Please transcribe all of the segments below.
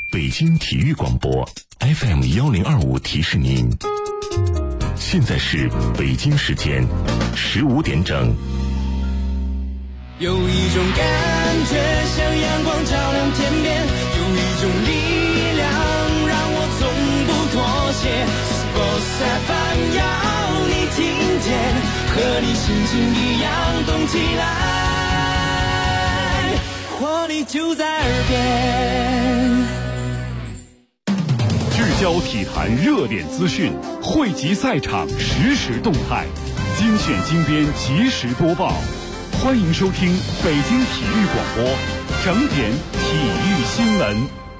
北京体育广播 FM1025提示您，现在是北京时间15点整。 有一种感觉像阳光照亮天边，有一种力量让我从不妥协。Sports FM 要你听见，和你心情一样动起来，活力就在耳边。 聚焦体坛热点资讯，汇集赛场实时动态，精选精编及时播报。欢迎收听北京体育广播整点体育新闻。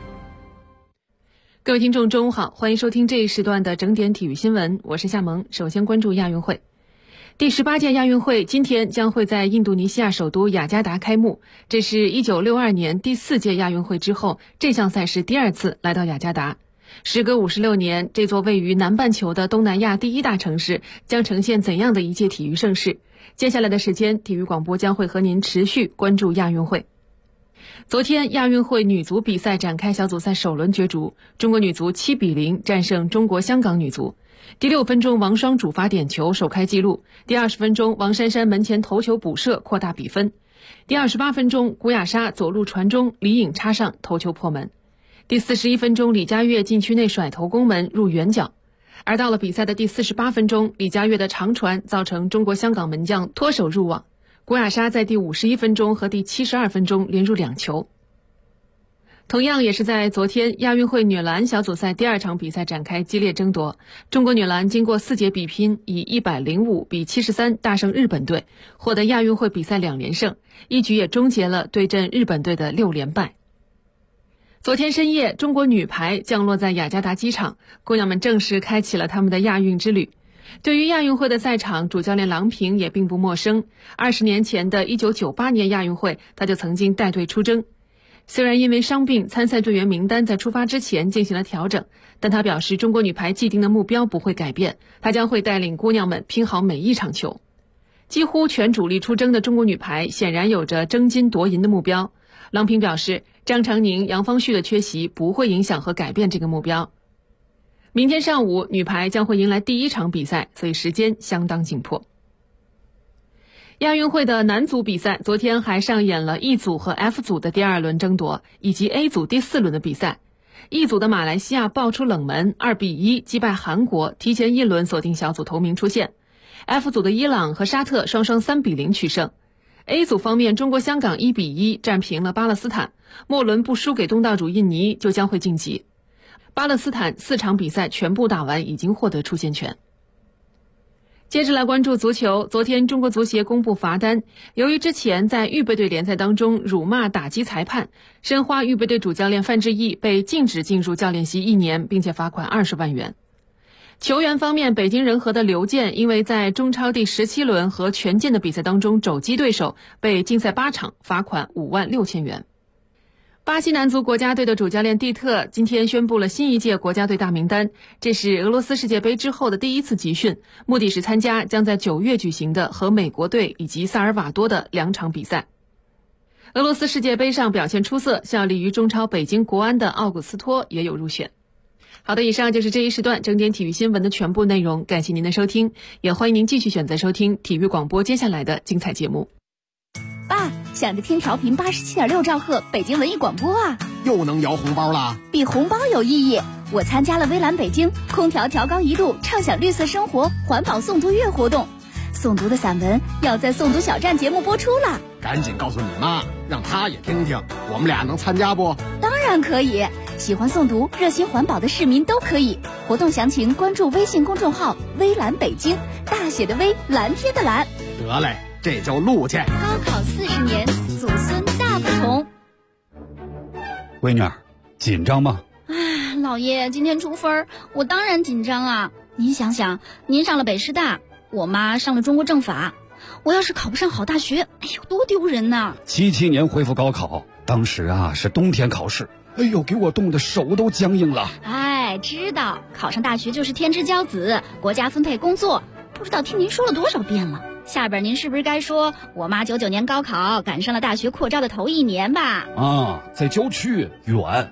各位听众中午好，欢迎收听这一时段的整点体育新闻，我是夏萌。首先关注亚运会。第18届亚运会今天将会在印度尼西亚首都雅加达开幕，这是1962年第4届亚运会之后这项赛事第2次来到雅加达。时隔56年，这座位于南半球的东南亚第一大城市将呈现怎样的一届体育盛事？接下来的时间，体育广播将会和您持续关注亚运会。昨天，亚运会女足比赛展开小组赛首轮角逐，中国女足7比0战胜中国香港女足。第6分钟，王霜主罚点球首开纪录；第20分钟，王珊珊门前头球补射扩大比分；第28分钟，古雅莎左路传中，李颖插上头球破门；第41分钟，李佳悦禁区内甩头攻门入远角。而到了比赛的第48分钟，李佳悦的长传造成中国香港门将脱手入网，古雅莎在第51分钟和第72分钟连入2球。同样也是在昨天，亚运会女篮小组赛第2场比赛展开激烈争夺，中国女篮经过4节比拼，以105比73大胜日本队，获得亚运会比赛2连胜，一举也终结了对阵日本队的6连败。昨天深夜，中国女排降落在雅加达机场，姑娘们正式开启了她们的亚运之旅。对于亚运会的赛场，主教练郎平也并不陌生。20年前的1998年亚运会，她就曾经带队出征。虽然因为伤病，参赛队员名单在出发之前进行了调整，但她表示中国女排既定的目标不会改变，她将会带领姑娘们拼好每一场球。几乎全主力出征的中国女排显然有着争金夺银的目标。郎平表示，张常宁、杨方旭的缺席不会影响和改变这个目标。明天上午，女排将会迎来第1场比赛，所以时间相当紧迫。亚运会的男足比赛昨天还上演了 E 组和 F 组的第2轮争夺，以及 A 组第4轮的比赛。E 组的马来西亚爆出冷门，2比1击败韩国，提前1轮锁定小组头名出线。F 组的伊朗和沙特双双3比0取胜。A 组方面，中国香港1比1战平了巴勒斯坦，末轮不输给东道主印尼就将会晋级。巴勒斯坦4场比赛全部打完，已经获得出线权。接着来关注足球，昨天中国足协公布罚单，由于之前在预备队联赛当中辱骂打击裁判，申花预备队主教练范志毅被禁止进入教练席1年，并且罚款20万元。球员方面，北京人和的刘健因为在中超第17轮和权健的比赛当中肘击对手，被禁赛8场，罚款5万6千元。巴西男足国家队的主教练蒂特今天宣布了新一届国家队大名单，这是俄罗斯世界杯之后的第1次集训，目的是参加将在9月举行的和美国队以及萨尔瓦多的2场比赛。俄罗斯世界杯上表现出色，效力于中超北京国安的奥古斯托也有入选。好的，以上就是这一时段整点体育新闻的全部内容，感谢您的收听，也欢迎您继续选择收听体育广播接下来的精彩节目。 爸，想着听调频87.6兆赫北京文艺广播啊， 又能摇红包了？ 比红包有意义。我参加了微蓝北京空调调高1度畅享绿色生活环保诵读月活动，诵读的散文要在诵读小站节目播出了。 赶紧告诉你妈，让她也听听，我们俩能参加不？ 当然可以，喜欢诵读热心环保的市民都可以。活动详情关注微信公众号微蓝北京，大写的微，蓝天的蓝。 得嘞，这就录去。 高考40年，祖孙大不同。 闺女儿，紧张吗？ 唉，老爷，今天出分，我当然紧张啊。您想想，您上了北师大，我妈上了中国政法，我要是考不上好大学，哎呦，多丢人呐 ！77年恢复高考，当时啊是冬天考试，哎呦，给我冻得手都僵硬了。 哎，知道考上大学就是天之骄子，国家分配工作，不知道听您说了多少遍了。下边您是不是该说我妈99年高考赶上了大学扩招的头1年吧？ 啊，在郊区远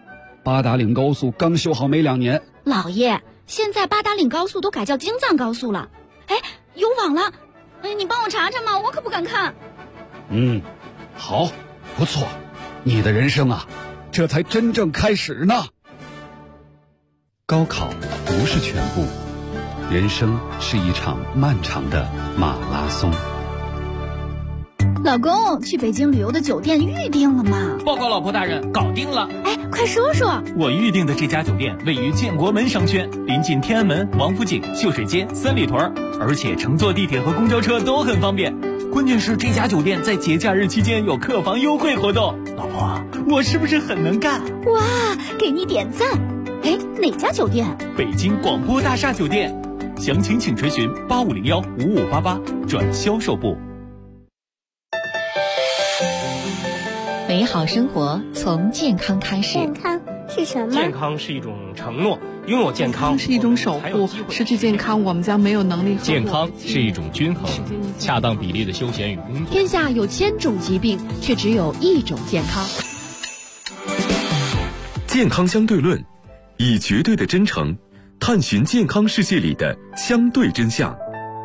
八达岭高速刚修好没2年。 老爷，现在八达岭高速都改叫京藏高速了。哎，有网了。你帮我查查嘛，我可不敢看。 好，不错，你的人生啊，这才真正开始呢。高考不是全部，人生是一场漫长的马拉松。 老公，去北京旅游的酒店预定了吗？ 报告老婆大人，搞定了。 哎，快说说。 我预定的这家酒店位于建国门商圈，临近天安门、王府井、秀水街、三里屯，而且乘坐地铁和公交车都很方便。关键是这家酒店在节假日期间有客房优惠活动。老婆，我是不是很能干？ 哇，给你点赞。哎，哪家酒店？ 北京广播大厦酒店，详情请垂询8501-5588转销售部。 美好生活从健康开始。 健康是什么？ 健康是一种承诺，拥有健康是一种守护。失去健康，我们将没有能力。 健康是一种均衡，恰当比例的休闲与工作。 天下有1000种疾病，却只有一种健康。 健康相对论，以绝对的真诚探寻健康世界里的相对真相。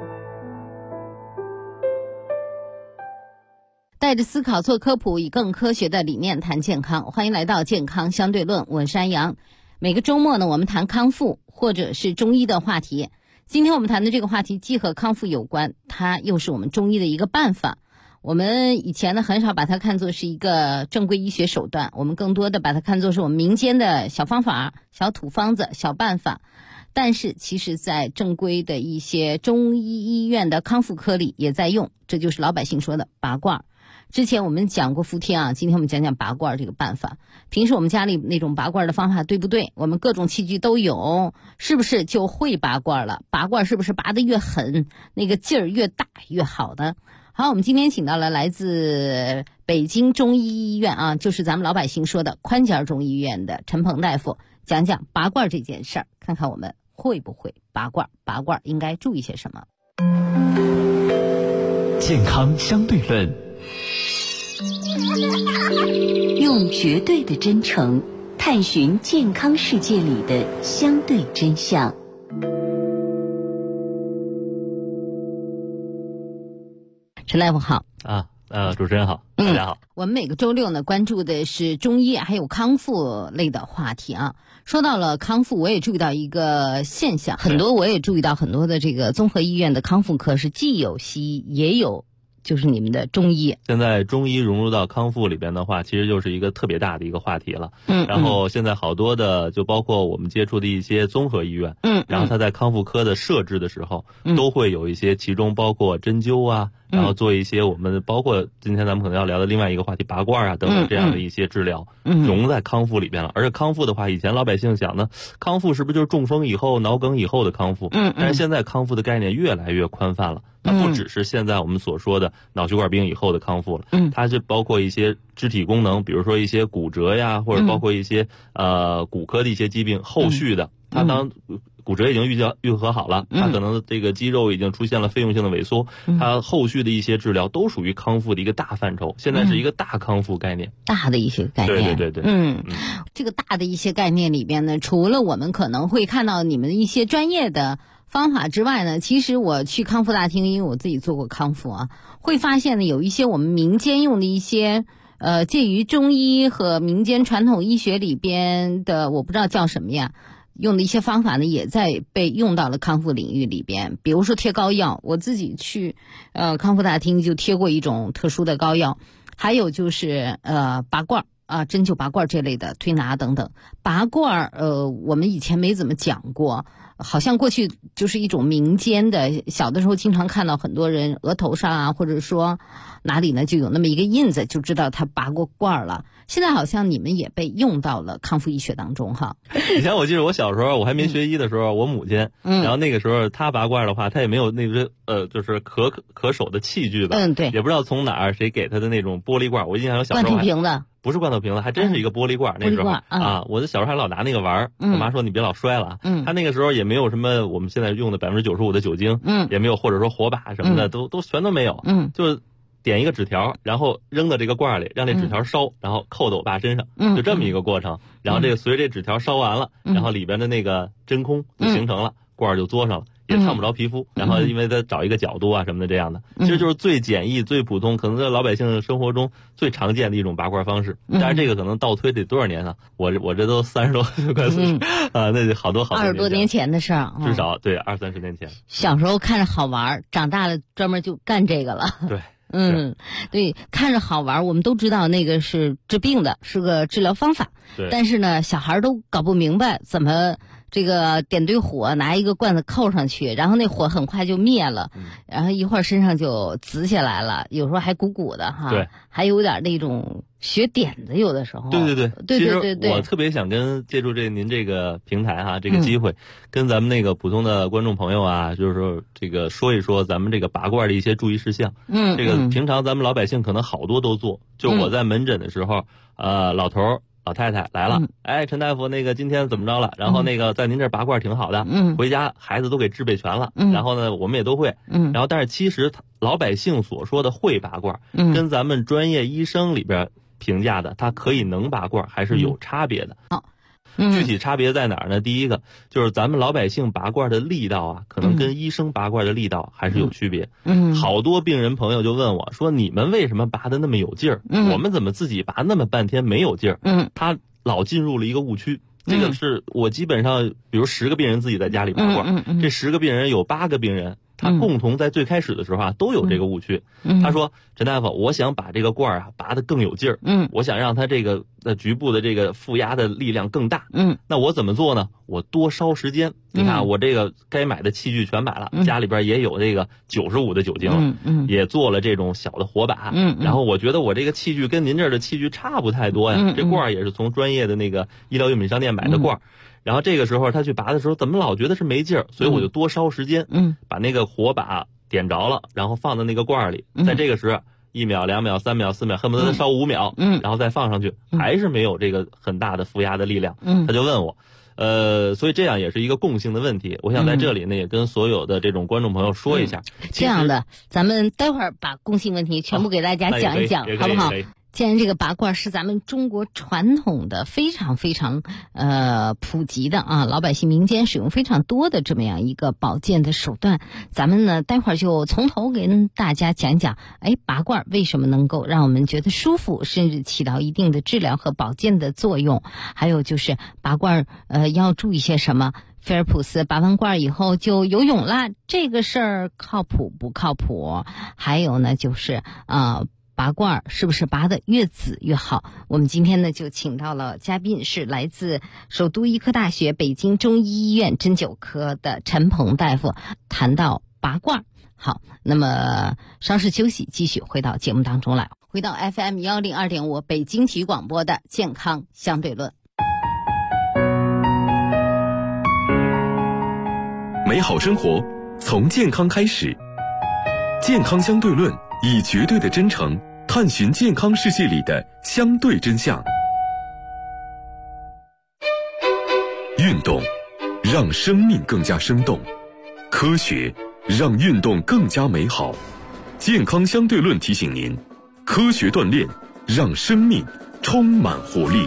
带着思考做科普，以更科学的理念谈健康。欢迎来到健康相对论，我是山羊。每个周末呢，我们谈康复或者是中医的话题。今天我们谈的这个话题既和康复有关，它又是我们中医的一个办法。我们以前呢很少把它看作是一个正规医学手段，我们更多的把它看作是我们民间的小方法、小土方子、小办法。但是其实在正规的一些中医医院的康复科里也在用，这就是老百姓说的拔罐。之前我们讲过伏天啊，今天我们讲讲拔罐这个办法。平时我们家里那种拔罐的方法对不对？我们各种器具都有，是不是就会拔罐了？拔罐是不是拔得越狠，那个劲儿越大越好的？好，我们今天请到了来自北京中医医院啊，就是咱们老百姓说的宽尖中医院的陈鹏大夫，讲讲拔罐这件事儿，看看我们会不会拔罐，拔罐应该注意些什么。 健康相对论， 用绝对的真诚探寻健康世界里的相对真相。 陈大夫好。 主持人好，大家好。 我们每个周六呢关注的是中医还有康复类的话题啊。说到了康复，我也注意到一个现象，我也注意到很多的这个综合医院的康复科是既有西医也有就是你们的中医。 现在中医融入到康复里边的话，其实就是一个特别大的一个话题了。然后现在好多的就包括我们接触的一些综合医院，然后它在康复科的设置的时候，都会有一些，其中包括针灸啊，然后做一些我们包括今天咱们可能要聊的另外一个话题拔罐啊等等这样的一些治疗，融在康复里边了。而且康复的话，以前老百姓想呢，康复是不是就是中风以后、脑梗以后的康复？但是现在康复的概念越来越宽泛了。它不只是现在我们所说的脑血管病以后的康复了，它是包括一些肢体功能，比如说一些骨折呀，或者包括一些骨科的一些疾病后续的，它当骨折已经愈合好了，它可能这个肌肉已经出现了费用性的萎缩，它后续的一些治疗都属于康复的一个大范畴，现在是一个大康复概念， 大的一些概念。 对。 这个大的一些概念里边呢，除了我们可能会看到你们的一些专业的方法之外呢，其实我去康复大厅，因为我自己做过康复啊，会发现呢有一些我们民间用的一些介于中医和民间传统医学里边的，我不知道叫什么呀，用的一些方法呢也在被用到了康复领域里边。比如说贴膏药，我自己去康复大厅就贴过一种特殊的膏药，还有就是拔罐啊，针灸拔罐这类的推拿等等。拔罐我们以前没怎么讲过，好像过去就是一种民间的，小的时候经常看到很多人额头上啊，或者说哪里呢就有那么一个印子，就知道他拔过罐了。现在好像你们也被用到了康复医学当中哈。 以前我记得我小时候我还没学医的时候，我母亲，然后那个时候她拔罐的话，她也没有那个就是可手的器具吧， 对， 也不知道从哪儿谁给她的那种玻璃罐。我印象有小时候罐头瓶子。 不是罐头瓶子，还真是一个玻璃罐。那时候啊，我的小时候还老拿那个玩儿。我妈说你别老摔了。他那个时候也没有什么我们现在用的95%的酒精，也没有或者说火把什么的，都全都没有。就点一个纸条，然后扔到这个罐里，让这纸条烧，然后扣到我爸身上，就这么一个过程。然后这个随着这纸条烧完了，然后里边的那个真空就形成了，罐就嘬上了。也烫不着皮肤，然后因为他找一个角度啊什么的这样的，其实就是最简易、最普通，可能在老百姓生活中最常见的一种拔罐方式。但是这个可能倒推得多少年啊？我这都30多快40啊，那就好多 20多年前的事儿， 至少对20-30年前。 小时候看着好玩，长大了专门就干这个了。 对。 对，看着好玩，我们都知道那个是治病的，是个治疗方法。 对。 但是呢，小孩都搞不明白怎么这个点对火，拿一个罐子扣上去，然后那火很快就灭了，然后一会儿身上就紫下来了，有时候还鼓鼓的哈。 对。 还有点那种血点子，有的时候。 对。 其实我特别想借助您这个平台哈，这个机会，跟咱们那个普通的观众朋友啊，就是说这个说一说咱们这个拔罐的一些注意事项。这个平常咱们老百姓可能好多都做，就我在门诊的时候，老头儿老太太来了，陈大夫，那个今天怎么着了？然后那个在您这儿拔罐挺好的，回家孩子都给制备全了，然后呢我们也都会，然后但是其实老百姓所说的会拔罐，跟咱们专业医生里边评价的他可以能拔罐还是有差别的。具体差别在哪儿呢？第一个就是咱们老百姓拔罐的力道啊，可能跟医生拔罐的力道还是有区别。好多病人朋友就问我说：“你们为什么拔的那么有劲儿？我们怎么自己拔那么半天没有劲儿？”他老进入了一个误区。这个是我基本上，比如10个病人自己在家里拔罐，这10个病人有8个病人。他共同在最开始的时候啊，都有这个误区。他说：“陈大夫，我想把这个罐啊拔得更有劲儿，我想让它这个局部的这个负压的力量更大。那我怎么做呢？我多烧时间。你看我这个该买的器具全买了，家里边也有这个95的酒精，也做了这种小的火把。然后我觉得我这个器具跟您这儿的器具差不太多呀。这罐也是从专业的那个医疗用品商店买的罐。”然后这个时候他去拔的时候，怎么老觉得是没劲儿？所以我就多烧时间，把那个火把点着了，然后放到那个罐里，在这个时候1秒、2秒、3秒、4秒，恨不得它烧5秒，然后再放上去，还是没有这个很大的负压的力量。他就问我，所以这样也是一个共性的问题。我想在这里呢，也跟所有的这种观众朋友说一下。 这样的，咱们待会儿把共性问题全部给大家讲一讲，好不好？既然这个拔罐是咱们中国传统的非常非常普及的啊，老百姓民间使用非常多的这么样一个保健的手段，咱们呢待会儿就从头跟大家讲讲，拔罐为什么能够让我们觉得舒服，甚至起到一定的治疗和保健的作用，还有就是拔罐要注意些什么。菲尔普斯拔完罐以后就游泳啦，这个事儿靠谱不靠谱？还有呢就是拔罐是不是拔得越紫越好？我们今天呢就请到了嘉宾，是来自首都医科大学北京中医医院针灸科的陈鹏大夫，谈到拔罐。好，那么稍事休息，继续回到节目当中来，回到 FM 102.5北京体育广播的健康相对论。 美好生活从健康开始，健康相对论以绝对的真诚探寻健康世界里的相对真相。运动让生命更加生动，科学让运动更加美好。健康相对论提醒您，科学锻炼让生命充满活力。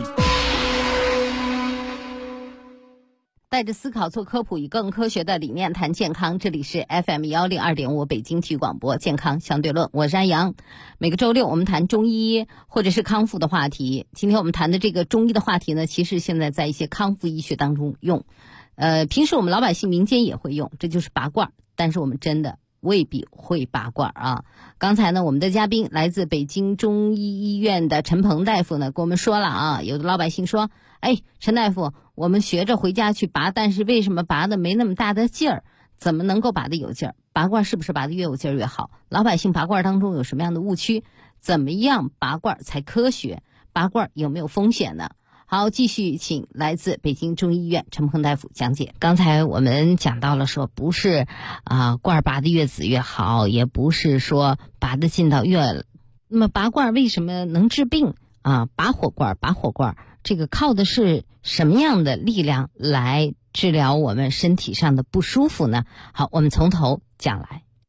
带着思考做科普，以更科学的理念谈健康。这里是 FM 102.5北京体育广播健康相对论，我是安阳。每个周六我们谈中医或者是康复的话题。今天我们谈的这个中医的话题呢，其实现在在一些康复医学当中用，平时我们老百姓民间也会用，这就是拔罐。但是我们真的未必会拔罐啊！刚才呢，我们的嘉宾来自北京中医医院的陈鹏大夫呢，跟我们说了啊，有的老百姓说，陈大夫，我们学着回家去拔，但是为什么拔的没那么大的劲儿？怎么能够拔得有劲儿？拔罐是不是拔得越有劲儿越好？老百姓拔罐当中有什么样的误区？怎么样拔罐才科学？拔罐有没有风险呢？好，继续请来自北京中医医院陈鹏大夫讲解。刚才我们讲到了说，不是罐拔得越紫越好，也不是说拔得劲道越。那么拔罐为什么能治病啊？拔火罐，这个靠的是什么样的力量来治疗我们身体上的不舒服呢？好，我们从头讲来。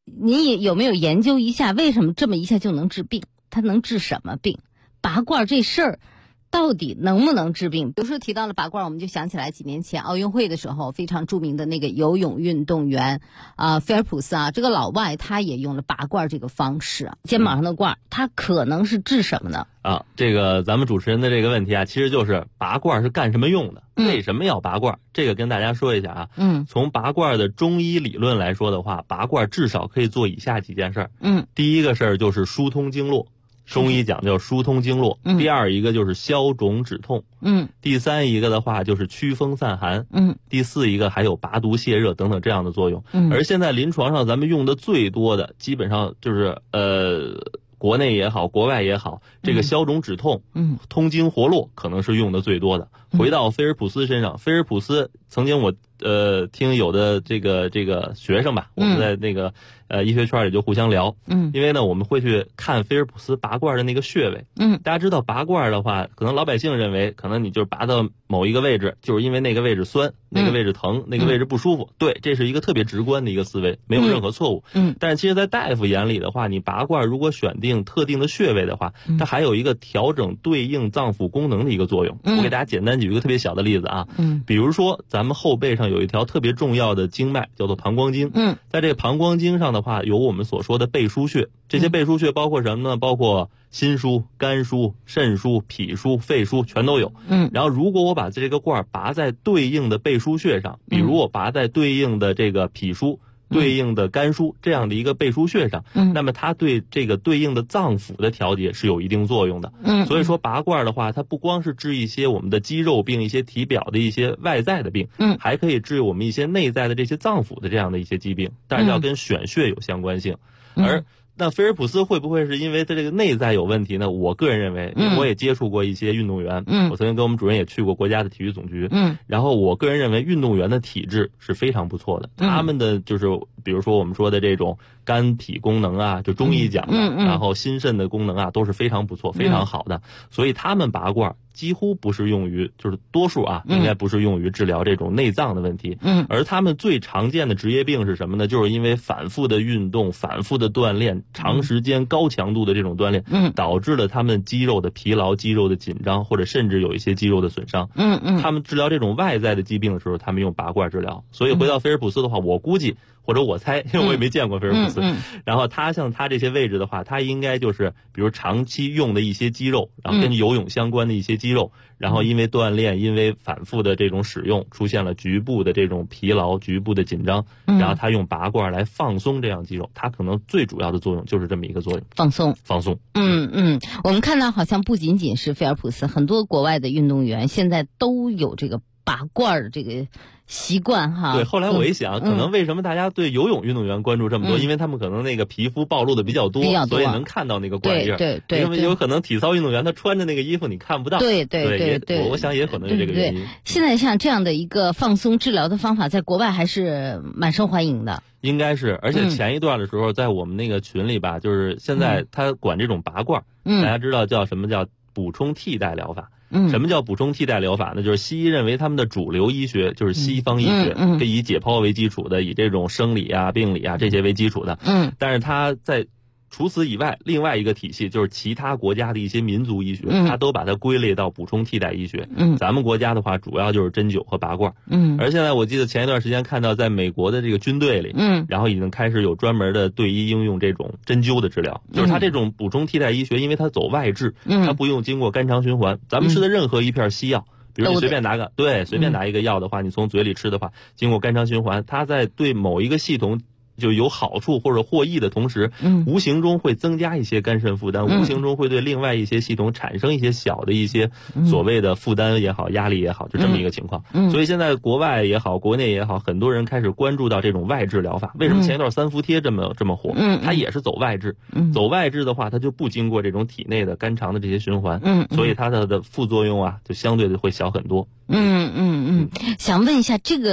你有没有研究一下，为什么这么一下就能治病？它能治什么病？拔罐这事儿到底能不能治病？比如说提到了拔罐，我们就想起来几年前奥运会的时候，非常著名的那个游泳运动员菲尔普斯啊，这个老外他也用了拔罐这个方式，肩膀上的罐，他可能是治什么呢？ 这个咱们主持人的这个问题啊，其实就是拔罐是干什么用的？为什么要拔罐？这个跟大家说一下啊。从拔罐的中医理论来说的话，拔罐至少可以做以下几件事儿。第一个事儿就是疏通经络。中医讲叫疏通经络，第二一个就是消肿止痛，第三一个的话就是驱风散寒，第四一个还有拔毒泻热等等这样的作用。而现在临床上咱们用的最多的，基本上就是国内也好，国外也好，这个消肿止痛，通经活络可能是用的最多的。回到菲尔普斯身上，菲尔普斯曾经我听有的这个学生吧，我们在那个医学圈里就互相聊，因为呢我们会去看菲尔普斯拔罐的那个穴位，大家知道拔罐的话，可能老百姓认为可能你就是拔到某一个位置，就是因为那个位置酸，那个位置疼，那个位置不舒服，对，这是一个特别直观的一个思维，没有任何错误。但是其实在大夫眼里的话，你拔罐如果选定特定的穴位的话，它还有一个调整对应脏腑功能的一个作用。我给大家简单举一个特别小的例子啊，比如说咱们后背上有一条特别重要的经脉叫做膀胱经，在这个膀胱经上的话有我们所说的背腧穴，这些背腧穴包括什么呢？包括心腧、肝腧、肾腧、脾腧、肺腧全都有。然后如果我把这个罐拔在对应的背腧穴上，比如我拔在对应的这个脾腧、对应的肝腧这样的一个背腧穴上，那么它对这个对应的脏腑的调节是有一定作用的。所以说拔罐的话，它不光是治一些我们的肌肉病、一些体表的一些外在的病，还可以治我们一些内在的这些脏腑的这样的一些疾病，但是要跟选穴有相关性。而那菲尔普斯会不会是因为他这个内在有问题呢？我个人认为，因为我也接触过一些运动员，我曾经跟我们主任也去过国家的体育总局，然后我个人认为运动员的体质是非常不错的，他们的就是比如说我们说的这种肝脾功能啊，就中医讲的，然后心肾的功能啊都是非常不错、非常好的，所以他们拔罐几乎不是用于，就是多数啊，应该不是用于治疗这种内脏的问题。而他们最常见的职业病是什么呢？就是因为反复的运动、反复的锻炼、长时间高强度的这种锻炼，导致了他们肌肉的疲劳、肌肉的紧张，或者甚至有一些肌肉的损伤。他们治疗这种外在的疾病的时候，他们用拔罐治疗。所以回到菲尔普斯的话，我估计或者我猜，因为我也没见过菲尔普斯，然后他像他这些位置的话，他应该就是比如长期用的一些肌肉，然后跟游泳相关的一些肌肉，然后因为锻炼，因为反复的这种使用，出现了局部的这种疲劳、局部的紧张，然后他用拔罐来放松这样肌肉，他可能最主要的作用就是这么一个作用，放松。我们看到好像不仅仅是菲尔普斯，很多国外的运动员现在都有这个拔罐这个习惯哈。对，后来我一想，可能为什么大家对游泳运动员关注这么多，因为他们可能那个皮肤暴露的比较多，所以能看到那个罐印。对，因为有可能体操运动员他穿着那个衣服你看不到。对，我想也可能是这个原因。现在像这样的一个放松治疗的方法，在国外还是蛮受欢迎的。应该是，而且前一段的时候，在我们那个群里吧，就是现在他管这种拔罐，大家知道叫什么叫补充替代疗法。什么叫补充替代疗法呢？就是西医认为他们的主流医学就是西方医学，以解剖为基础的，以这种生理啊、病理啊这些为基础的。但是他在除此以外，另外一个体系就是其他国家的一些民族医学，它都把它归类到补充替代医学。咱们国家的话，主要就是针灸和拔罐。而现在我记得前一段时间看到，在美国的这个军队里，然后已经开始有专门的队医应用这种针灸的治疗，就是它这种补充替代医学，因为它走外治，它不用经过肝肠循环。咱们吃的任何一片西药，比如你随便拿个，随便拿一个药的话，你从嘴里吃的话，经过肝肠循环，它在对某一个系统就有好处或者获益的同时，无形中会增加一些肝肾负担，无形中会对另外一些系统产生一些小的一些所谓的负担也好、压力也好，就这么一个情况。所以现在国外也好、国内也好，很多人开始关注到这种外治疗法。为什么前一段三伏贴这么火？它也是走外治。走外治的话，它就不经过这种体内的肝肠的这些循环，所以它的副作用啊，就相对的会小很多。想问一下，这个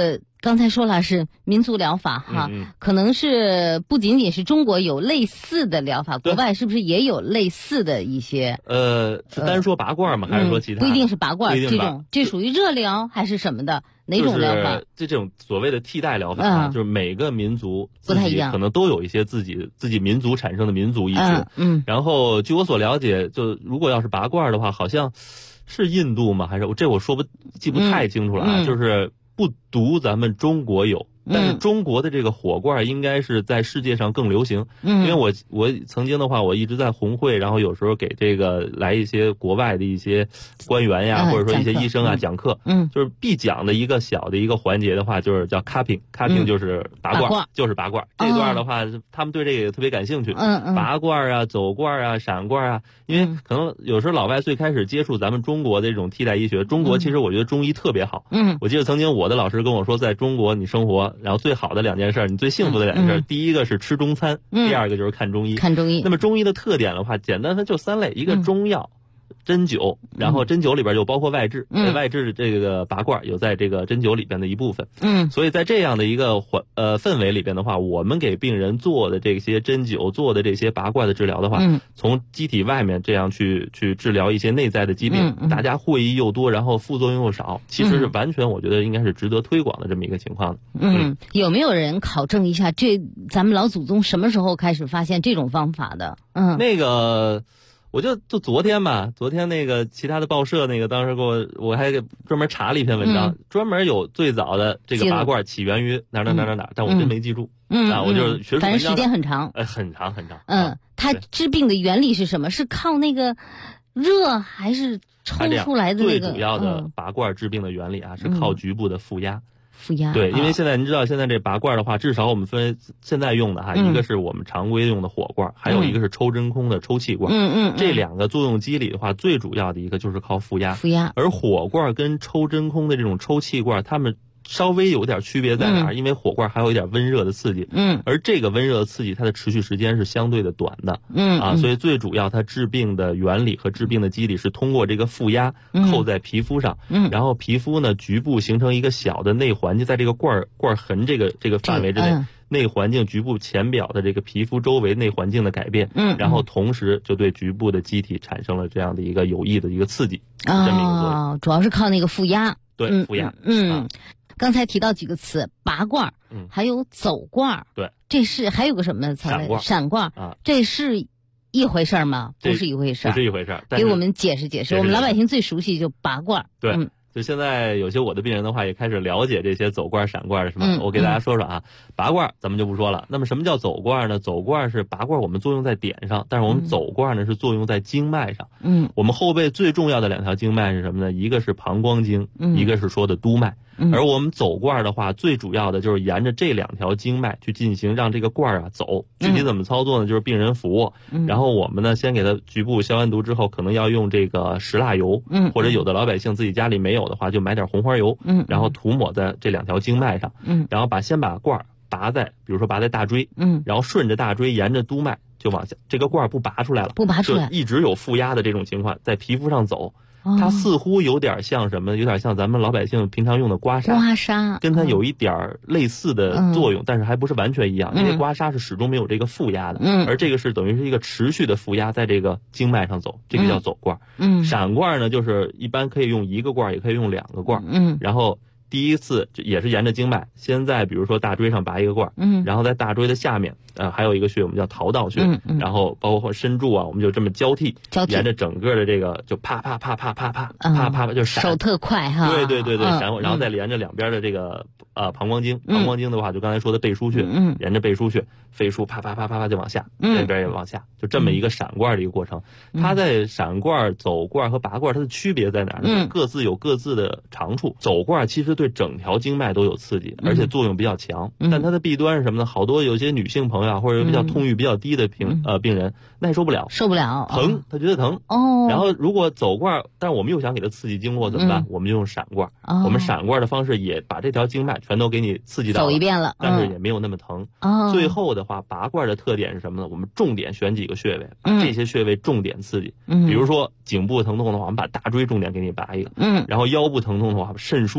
刚才说了是民族疗法哈，可能是不仅仅是中国有类似的疗法，国外是不是也有类似的一些？ 是单说拔罐吗？还是说其他？ 不一定是拔罐，这属于热疗还是什么的？哪种疗法？ 这种所谓的替代疗法，就是每个民族不太一样， 可能都有一些自己民族产生的民族医学。然后据我所了解，就如果要是拔罐的话，好像是印度吗？还是这我记不太清楚了啊。就是不独咱们中国有。但是中国的这个火罐应该是在世界上更流行，因为我曾经的话，我一直在红会，然后有时候给这个来一些国外的一些官员呀，或者说一些医生啊讲课，就是必讲的一个小的一个环节的话，就是叫 cupping 就是拔罐，就是拔罐。这段的话，他们对这个也特别感兴趣，拔罐啊、走罐啊、闪罐啊，因为可能有时候老外最开始接触咱们中国的这种替代医学，中国其实我觉得中医特别好，我记得曾经我的老师跟我说，在中国你生活。然后最好的2件事，你最幸福的2件事，第一个是吃中餐，第二个就是看中医。 看中医。 那么中医的特点的话，简单分就3类，一个中药。针灸，然后针灸里边就包括外治，外治这个拔罐有在这个针灸里边的一部分。所以在这样的一个氛围里边的话，我们给病人做的这些针灸、做的这些拔罐的治疗的话，从机体外面这样去治疗一些内在的疾病，大家会议又多，然后副作用又少，其实是完全我觉得应该是值得推广的这么一个情况。 有没有人考证一下，这咱们老祖宗什么时候开始发现这种方法的？ 那个。我就昨天吧，昨天那个其他的报社那个当时我还专门查了一篇文章，专门有最早的这个拔罐起源于哪，但我真没记住。我就是学术反正时间很长， 很长。 它治病的原理是什么？是靠那个热还是抽出来的那个？ 最主要的拔罐治病的原理啊，是靠局部的负压。 对， 因为现在您知道，现在这拔罐的话，至少我们分现在用的哈，一个是我们常规用的火罐，还有一个是抽真空的抽气罐。这2个作用机理的话，最主要的一个就是靠负压。而火罐跟抽真空的这种抽气罐，它们稍微有点区别在哪儿？因为火罐还有一点温热的刺激，而这个温热的刺激它的持续时间是相对的短的，所以最主要它治病的原理和治病的机理是通过这个负压扣在皮肤上，然后皮肤呢局部形成一个小的内环境，在这个罐痕这个范围之内。内环境局部浅表的这个皮肤周围内环境的改变，然后同时就对局部的机体产生了这样的一个有益的一个刺激，这么一个作用。 主要是靠那个负压。 对，负压。 刚才提到几个词，拔罐，还有走罐， 对， 这是还有个什么词？闪罐啊， 这是一回事吗？不是一回事， 不是一回事。 给我们解释解释，我们老百姓最熟悉就拔罐。 对。就现在有些我的病人的话也开始了解这些走罐闪罐是吧？我给大家说说啊，拔罐咱们就不说了。那么什么叫走罐呢？走罐是拔罐我们作用在点上，但是我们走罐呢是作用在经脉上。我们后背最重要的2条经脉是什么呢？一个是膀胱经，一个是说的督脉。而我们走罐的话，最主要的就是沿着这2条经脉去进行让这个罐啊走。具体怎么操作呢？就是病人俯卧，然后我们呢先给他局部消完毒之后，可能要用这个石蜡油，或者有的老百姓自己家里没有的话，就买点红花油，然后涂抹在这2条经脉上，然后先把罐拔在，比如说拔在大椎，然后顺着大椎沿着督脉就往下，这个罐不拔出来了，就一直有负压的这种情况在皮肤上走。它似乎有点像什么？有点像咱们老百姓平常用的刮痧，跟它有一点类似的作用，但是还不是完全一样。因为刮痧是始终没有这个负压的，而这个是等于是一个持续的负压在这个经脉上走，这个叫走罐。闪罐呢，就是一般可以用1个罐，也可以用2个罐。然后第一次也是沿着经脉，先在比如说大椎上拔1个罐，然后在大椎的下面，还有一个穴我们叫橐道穴，然后包括身柱啊，我们就这么交替，沿着整个的这个就啪啪啪啪啪啪啪啪就闪， 手特快哈。 对，闪，然后再连着2边的这个膀胱经，膀胱经的话就刚才说的背腧穴，沿着背腧穴，肺腧啪啪啪啪啪就往下，那边也往下，就这么一个闪罐的一个过程。它在闪罐、走罐和拔罐它的区别在哪儿呢？各自有各自的长处。走罐其实对整条经脉都有刺激，而且作用比较强，但它的弊端是什么呢？好多有些女性朋友或者比较痛欲比较低的病人耐受不了，疼，他觉得疼。然后如果走罐，但是我们又想给他刺激经络怎么办？我们就用闪罐。我们闪罐的方式也把这条经脉全都给你刺激到了， 走一遍了， 但是也没有那么疼。最后的话，拔罐的特点是什么呢？我们重点选几个穴位，这些穴位重点刺激。比如说颈部疼痛的话，我们把大椎重点给你拔一个。然后腰部疼痛的话，肾腧拔2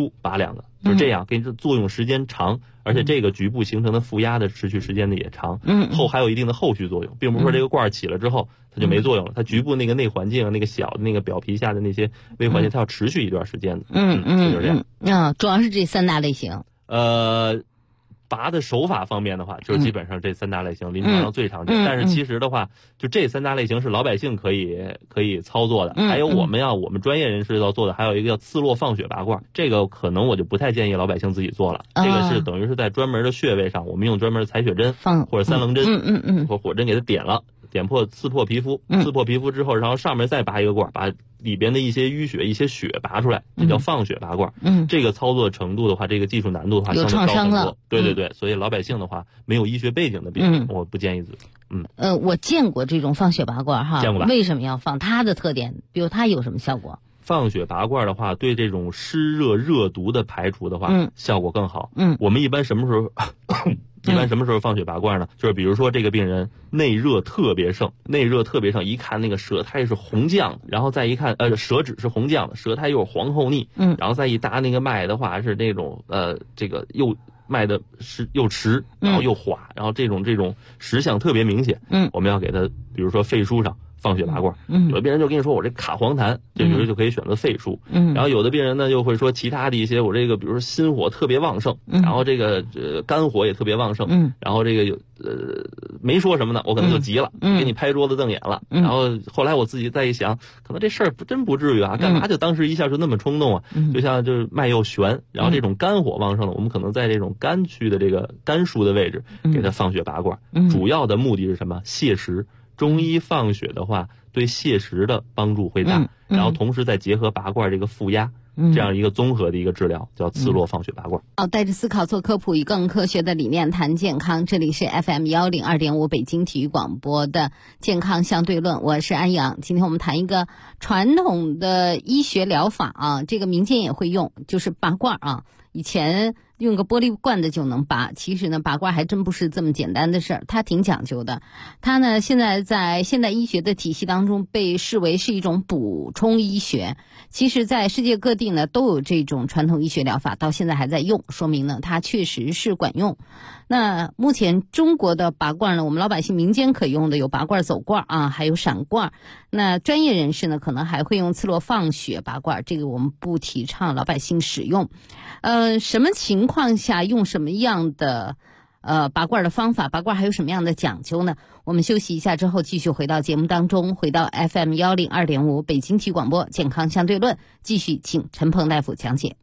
量的，就是这样，给你作用时间长，而且这个局部形成的负压的持续时间呢也长，后还有一定的后续作用，并不是说这个罐起了之后它就没作用了，它局部那个内环境那个小的那个表皮下的那些微环境，它要持续一段时间的，就是这样。 主要是这3大类型。 拔的手法方面的话，就是基本上这3大类型临床上最常见。但是其实的话，就这3大类型是老百姓可以操作的。还有我们专业人士要做的，还有一个叫刺络放血拔罐，这个可能我就不太建议老百姓自己做了。这个是等于是在专门的穴位上，我们用专门的采血针或者3棱针或火针给它点了。点破刺破皮肤，刺破皮肤之后，然后上面再拔一个罐，把里边的一些淤血、一些血拔出来，这叫放血拔罐。这个操作程度的话，这个技术难度的话，相对高很多。对，所以老百姓的话，没有医学背景的病人，我不建议做。 我见过这种放血拔罐哈， 见过吧？ 为什么要放？它的特点，比如它有什么效果？ 放血拔罐的话，对这种湿热热毒的排除的话，效果更好。我们一般什么时候放血拔罐呢？就是比如说这个病人内热特别盛，一看那个舌苔是红绛的，然后再一看舌质是红绛的，舌苔又黄厚腻，然后再一搭那个脉的话是那种这个又脉的是又迟，然后又滑，然后这种实象特别明显。我们要给他比如说肺腧上放血拔罐。有的病人就跟你说我这卡黄痰，这比如就可以选择肺腧。然后有的病人呢又会说其他的一些，我这个比如说心火特别旺盛，然后这个肝火也特别旺盛，然后这个没说什么呢，我可能就急了，给你拍桌子瞪眼了。然后后来我自己再一想，可能这事儿真不至于啊，干嘛就当时一下就那么冲动啊？就像就是脉又悬，然后这种肝火旺盛的，我们可能在这种肝区的这个肝腧的位置给它放血拔罐。主要的目的是什么？泻食。中医放血的话，对泻食的帮助会大，然后同时再结合拔罐这个负压，这样一个综合的一个治疗，叫刺络放血拔罐。 带着思考做科普，以更科学的理念谈健康。这里是 FM102.5 北京体育广播的健康相对论，我是安阳。今天我们谈一个传统的医学疗法啊，这个民间也会用，就是拔罐啊。以前用个玻璃罐子就能拔，其实呢，拔罐还真不是这么简单的事儿，它挺讲究的。它呢，现在在现代医学的体系当中被视为是一种补充医学。其实，在世界各地呢，都有这种传统医学疗法，到现在还在用，说明呢，它确实是管用。那目前中国的拔罐呢，我们老百姓民间可用的有拔罐、走罐啊，还有闪罐。那专业人士呢，可能还会用刺络放血拔罐，这个我们不提倡老百姓使用。什么情况下用什么样的拔罐的方法？拔罐还有什么样的讲究呢？我们休息一下之后，继续回到节目当中，回到 FM102.5 北京体育广播健康相对论，继续请陈鹏大夫讲解。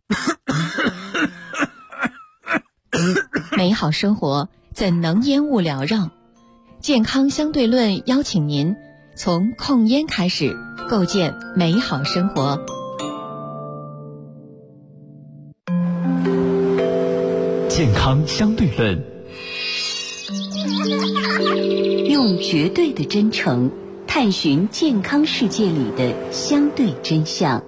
美好生活怎能烟雾缭绕？健康相对论邀请您从控烟开始，构建美好生活。 健康相对论， 用绝对的真诚探寻健康世界里的相对真相。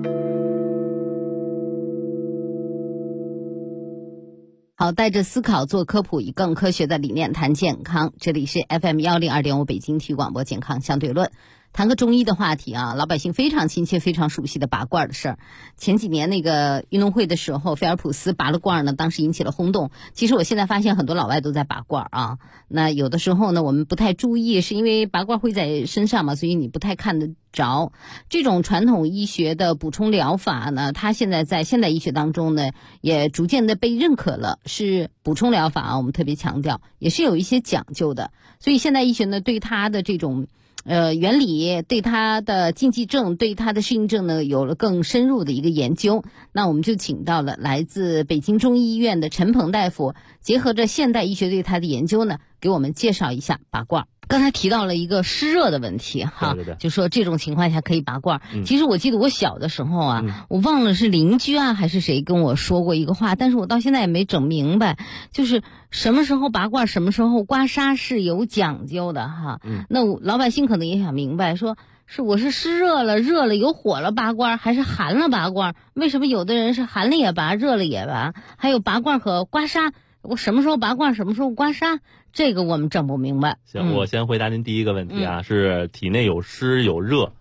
好，带着思考做科普，以更科学的理念谈健康。这里是 FM102.5 北京体育广播健康相对论。谈个中医的话题啊，老百姓非常亲切、非常熟悉的拔罐的事儿。前几年那个运动会的时候，菲尔普斯拔了罐呢，当时引起了轰动。其实我现在发现很多老外都在拔罐啊。那有的时候呢，我们不太注意，是因为拔罐会在身上嘛，所以你不太看得着。这种传统医学的补充疗法呢，它现在在现代医学当中呢，也逐渐的被认可了，是补充疗法啊。我们特别强调，也是有一些讲究的。所以现代医学呢，对它的这种原理，对它的禁忌症，对它的适应症呢，有了更深入的一个研究。那我们就请到了来自北京中医医院的陈鹏大夫，结合着现代医学对它的研究呢，给我们介绍一下拔罐。刚才提到了一个湿热的问题哈， 对， 就说这种情况下可以拔罐。其实我记得我小的时候啊，我忘了是邻居啊还是谁跟我说过一个话，但是我到现在也没整明白，就是什么时候拔罐，什么时候刮痧是有讲究的哈。那老百姓可能也想明白，说是我是湿热了有火了拔罐，还是寒了拔罐？为什么有的人是寒了也拔，热了也拔？还有拔罐和刮痧，我什么时候拔罐，什么时候刮痧？这个我们整不明白。 行，我先回答您第一个问题啊，是体内有湿有热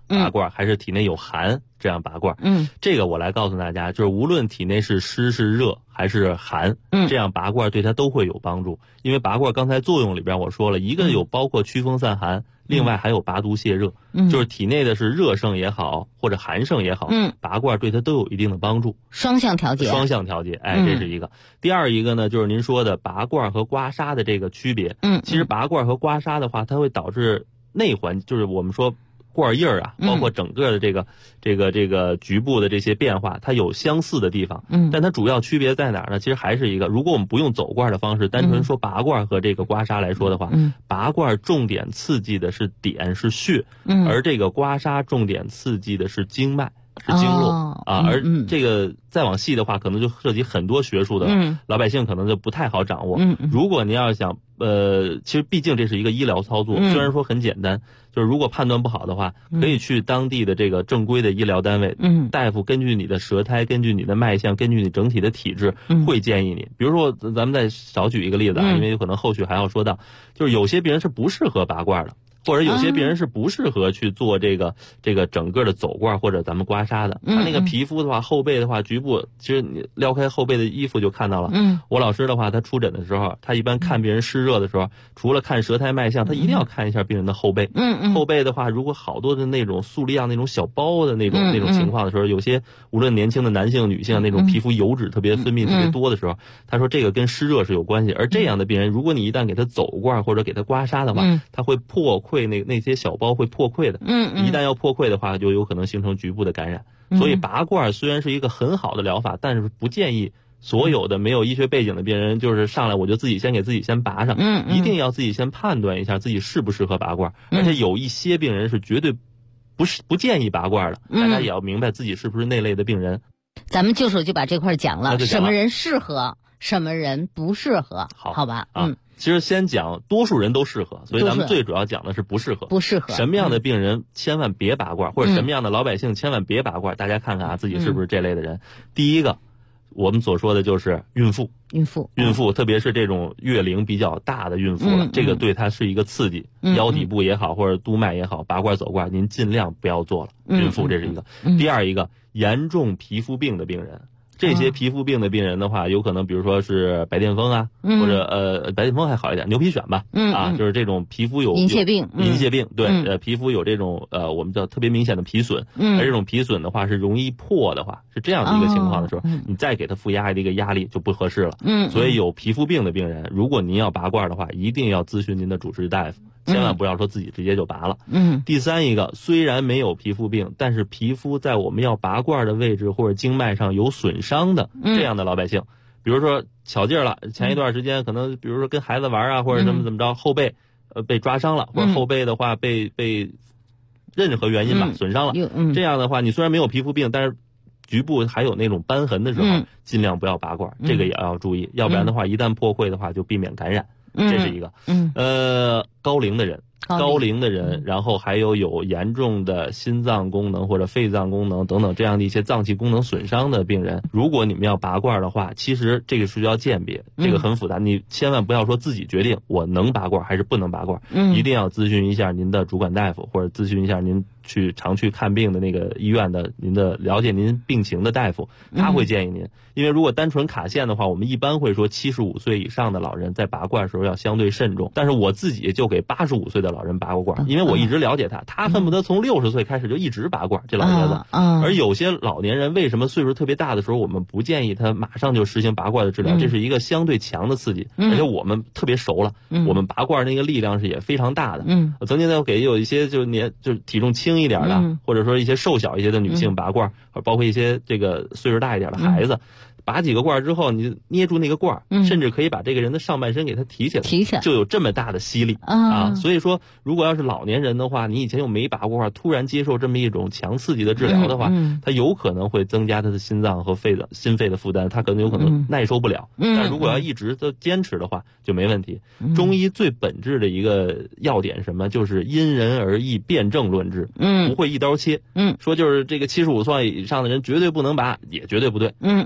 拔罐，还是体内有寒这样拔罐。这个我来告诉大家，就是无论体内是湿是热还是寒，这样拔罐对它都会有帮助。因为拔罐刚才作用里边我说了，一个有包括驱风散寒，另外还有拔毒泻热，就是体内的是热盛也好或者寒盛也好，拔罐对它都有一定的帮助。 双向调节， 这是一个。第二一个呢，就是您说的拔罐和刮痧的这个区别。其实拔罐和刮痧的话，它会导致内环，就是我们说罐印啊，包括整个的这个局部的这些变化，它有相似的地方。但它主要区别在哪儿呢？其实还是一个，如果我们不用走罐的方式，单纯说拔罐和这个刮痧来说的话，拔罐重点刺激的是点是血，而这个刮痧重点刺激的是经脉。是经络而这个再往细的话，可能就涉及很多学术的，老百姓可能就不太好掌握。如果您要想，其实毕竟这是一个医疗操作，虽然说很简单，就是如果判断不好的话，可以去当地的这个正规的医疗单位，大夫根据你的舌苔，根据你的脉象，根据你整体的体质，会建议你。比如说，咱们再少举一个例子啊，因为有可能后续还要说到，就是有些病人是不适合拔罐的。或者有些病人是不适合去做这个整个的走罐或者咱们刮痧的。他那个皮肤的话，后背的话，局部其实你撩开后背的衣服就看到了。我老师的话，他出诊的时候，他一般看病人湿热的时候，除了看舌苔脉象，他一定要看一下病人的后背。后背的话，如果好多的那种粟粒样那种小包的那种情况的时候，有些无论年轻的男性女性那种皮肤油脂特别分泌特别多的时候，他说这个跟湿热是有关系。而这样的病人，如果你一旦给他走罐或者给他刮痧的话，他会破溃。那些小包会破溃的，一旦要破溃的话，就有可能形成局部的感染。所以拔罐虽然是一个很好的疗法，但是不建议所有的没有医学背景的病人，就是上来我就自己先给自己先拔上，一定要自己先判断一下自己适不适合拔罐。而且有一些病人是绝对不建议拔罐的，大家也要明白自己是不是那类的病人。 咱们就把这块讲了，什么人适合，什么人不适合，好吧？ 其实先讲多数人都适合，所以咱们最主要讲的是不适合。什么样的病人千万别拔罐，或者什么样的老百姓千万别拔罐。大家看看啊，自己是不是这类的人。第一个，我们所说的就是孕妇，特别是这种月龄比较大的孕妇了，这个对她是一个刺激。腰底部也好，或者督脉也好，拔罐走罐，您尽量不要做了。孕妇这是一个。第二一个，严重皮肤病的病人。这些皮肤病的病人的话，有可能比如说是白癜风啊，或者白癜风还好一点，牛皮癣吧，就是这种皮肤有银屑病， 对，皮肤有这种我们叫特别明显的皮损，而这种皮损的话是容易破的话，是这样的一个情况的时候，你再给它负压的一个压力就不合适了。所以有皮肤病的病人，如果您要拔罐的话，一定要咨询您的主治大夫。千万不要说自己直接就拔了。第三一个，虽然没有皮肤病，但是皮肤在我们要拔罐的位置或者经脉上有损伤的这样的老百姓，比如说巧劲儿了，前一段时间可能比如说跟孩子玩啊，或者怎么着，后背被抓伤了，或者后背的话被任何原因吧损伤了，这样的话你虽然没有皮肤病，但是局部还有那种瘢痕的时候，尽量不要拔罐，这个也要注意，要不然的话一旦破溃的话就避免感染。这是一个。高龄的人，然后还有严重的心脏功能或者肺脏功能等等这样的一些脏器功能损伤的病人，如果你们要拔罐的话，其实这个是要鉴别，这个很复杂，你千万不要说自己决定我能拔罐还是不能拔罐，一定要咨询一下您的主管大夫，或者咨询一下您常去看病的那个医院的您的了解您病情的大夫，他会建议您。因为如果单纯卡线的话，我们一般会说75岁以上的老人在拔罐的时候要相对慎重，但是我自己就给85岁的老人拔过罐，因为我一直了解他恨不得从60岁开始就一直拔罐，这老爷子。而有些老年人为什么岁数特别大的时候我们不建议他马上就实行拔罐的治疗，这是一个相对强的刺激，而且我们特别熟了，我们拔罐那个力量是也非常大的。我曾经在给有一些就是体重轻一点的，或者说一些瘦小一些的女性拔罐，包括一些这个岁数大一点的孩子，拔几个罐之后，你捏住那个罐，甚至可以把这个人的上半身给他提起来，就有这么大的吸力啊！所以说，如果要是老年人的话，你以前又没拔过罐，突然接受这么一种强刺激的治疗的话，他有可能会增加他的心脏和心肺的负担，他可能有可能耐受不了。但如果要一直都坚持的话，就没问题。中医最本质的一个要点是什么？就是因人而异，辨证论治，不会一刀切。说就是这个75岁以上的人绝对不能拔，也绝对不对。那就说75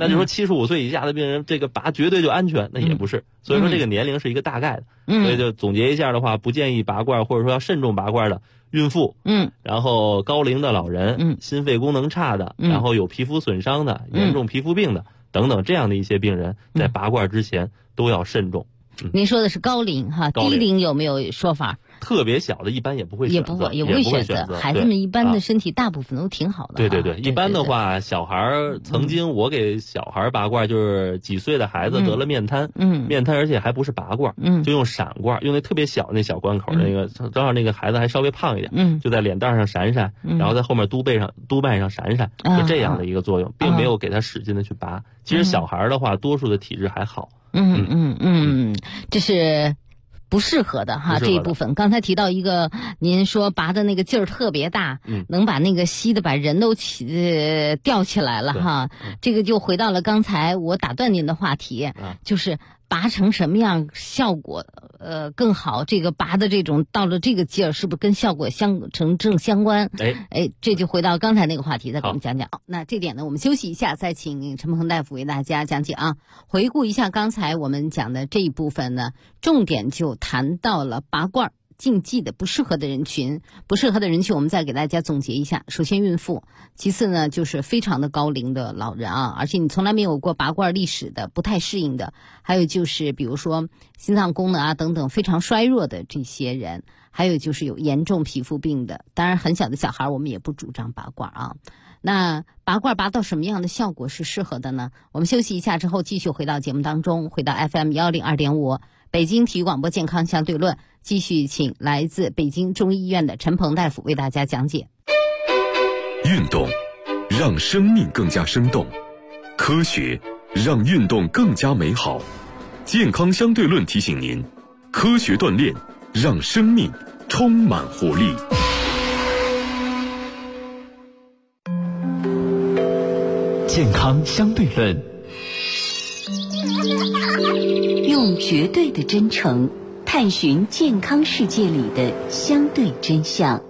75岁以下的病人这个拔绝对就安全，那也不是。所以说这个年龄是一个大概的。所以就总结一下的话，不建议拔罐或者说要慎重拔罐的孕妇，然后高龄的老人，心肺功能差的，然后有皮肤损伤的，严重皮肤病的等等这样的一些病人，在拔罐之前都要慎重。 您说的是高龄哈，低龄有没有说法？ 特别小的一般也不会选择， 也不会选择。孩子们一般的身体大部分都挺好的。 对对对，一般的话，小孩曾经我给小孩拔罐，就是几岁的孩子得了面瘫，面瘫而且还不是拔罐，就用闪罐，用那特别小那小罐口那个，正好那个孩子还稍微胖一点，就在脸蛋上闪闪，然后在后面督脉上闪闪，就这样的一个作用，并没有给他使劲的去拔。其实小孩的话，多数的体质还好。 这是不适合的哈，这一部分。刚才提到一个，您说拔的那个劲儿特别大，能把那个吸的把人都吊起来了哈。这个就回到了刚才我打断您的话题，就是拔成什么样效果更好？这个拔的这种到了这个劲儿，是不是跟效果正相关？这就回到刚才那个话题，再给我们讲讲。那这点呢，我们休息一下，再请陈鹏大夫为大家讲解啊。回顾一下刚才我们讲的这一部分呢，重点就谈到了拔罐禁忌的不适合的人群，我们再给大家总结一下。首先孕妇，其次呢就是非常的高龄的老人啊，而且你从来没有过拔罐历史的，不太适应的，还有就是比如说心脏功能啊等等非常衰弱的这些人，还有就是有严重皮肤病的。当然很小的小孩我们也不主张拔罐啊。那拔罐拔到什么样的效果是适合的呢？我们休息一下之后继续回到节目当中，回到 FM 102.5北京体育广播健康相对论，继续请来自北京中医医院的陈鹏大夫为大家讲解。 运动让生命更加生动，科学让运动更加美好。健康相对论提醒您，科学锻炼让生命充满活力。 健康相对论， 用绝对的真诚探寻健康世界里的相对真相。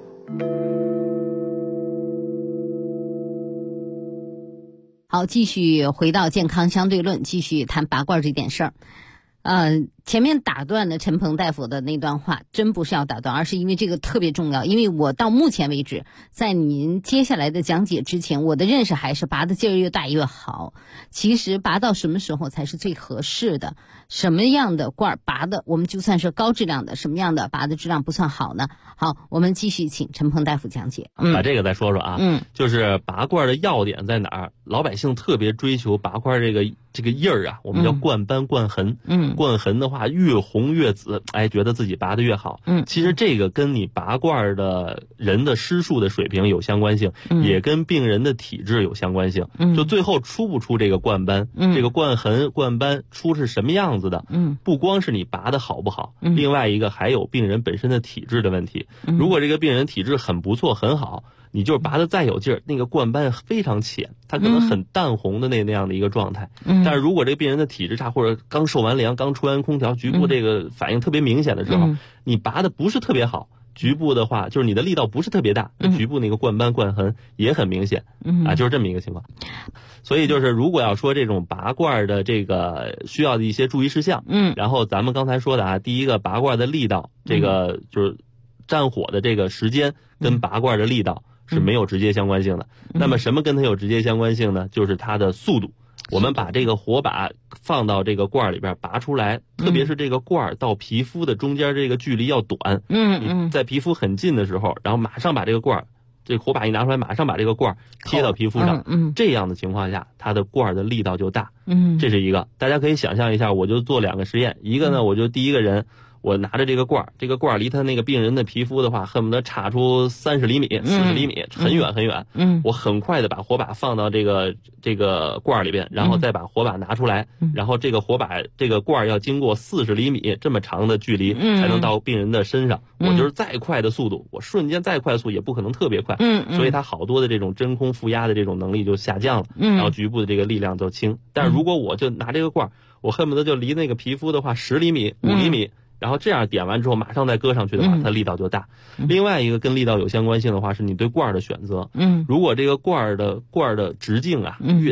好，继续回到健康相对论，继续谈拔罐这件事儿。前面打断了陈鹏大夫的那段话，真不是要打断，而是因为这个特别重要。因为我到目前为止，在您接下来的讲解之前，我的认识还是拔的劲儿越大越好。其实拔到什么时候才是最合适的？什么样的罐拔的，我们就算是高质量的，什么样的拔的质量不算好呢？好，我们继续请陈鹏大夫讲解。 把这个再说说啊，就是拔罐的要点在哪儿？老百姓特别追求拔罐这个印儿啊，我们叫冠斑冠痕。冠痕的话越红越紫，觉得自己拔得越好。其实这个跟你拔罐的人的施术的水平有相关性，也跟病人的体质有相关性。就最后出不出这个冠斑，这个冠痕冠斑出是什么样子的，不光是你拔得好不好，另外一个还有病人本身的体质的问题。如果这个病人体质很不错很好，你就是拔得再有劲儿，那个冠斑非常浅，它可能很淡红的那样的一个状态。但是如果这个病人的体质差，或者刚受完凉，刚吹完空调，局部这个反应特别明显的时候，你拔的不是特别好，局部的话就是你的力道不是特别大，局部那个冠斑冠痕也很明显，就是这么一个情况。所以就是如果要说这种拔罐的这个需要的一些注意事项，然后咱们刚才说的啊，第一个拔罐的力道，这个就是战火的这个时间跟拔罐的力道是没有直接相关性的。那么什么跟它有直接相关性呢？就是它的速度。我们把这个火把放到这个罐里边拔出来，特别是这个罐到皮肤的中间这个距离要短。你在皮肤很近的时候，然后马上把这个罐，这个火把一拿出来，马上把这个罐贴到皮肤上。这样的情况下，它的罐的力道就大。这是一个，大家可以想象一下，我就做2个实验。一个呢，我就第一个人，我拿着这个罐，这个罐离他那个病人的皮肤的话，恨不得差出30厘米、40厘米，很远很远。我很快的把火把放到这个罐里边，然后再把火把拿出来，然后这个罐要经过40厘米这么长的距离才能到病人的身上。我就是再快的速度，我瞬间再快速也不可能特别快。所以它好多的这种真空负压的这种能力就下降了，然后局部的这个力量就轻。但是如果我就拿这个罐，我恨不得就离那个皮肤的话10厘米、5厘米。然后这样点完之后马上再搁上去的话，它力道就大。另外一个跟力道有相关性的话，是你对罐的选择。如果这个罐的直径啊越大，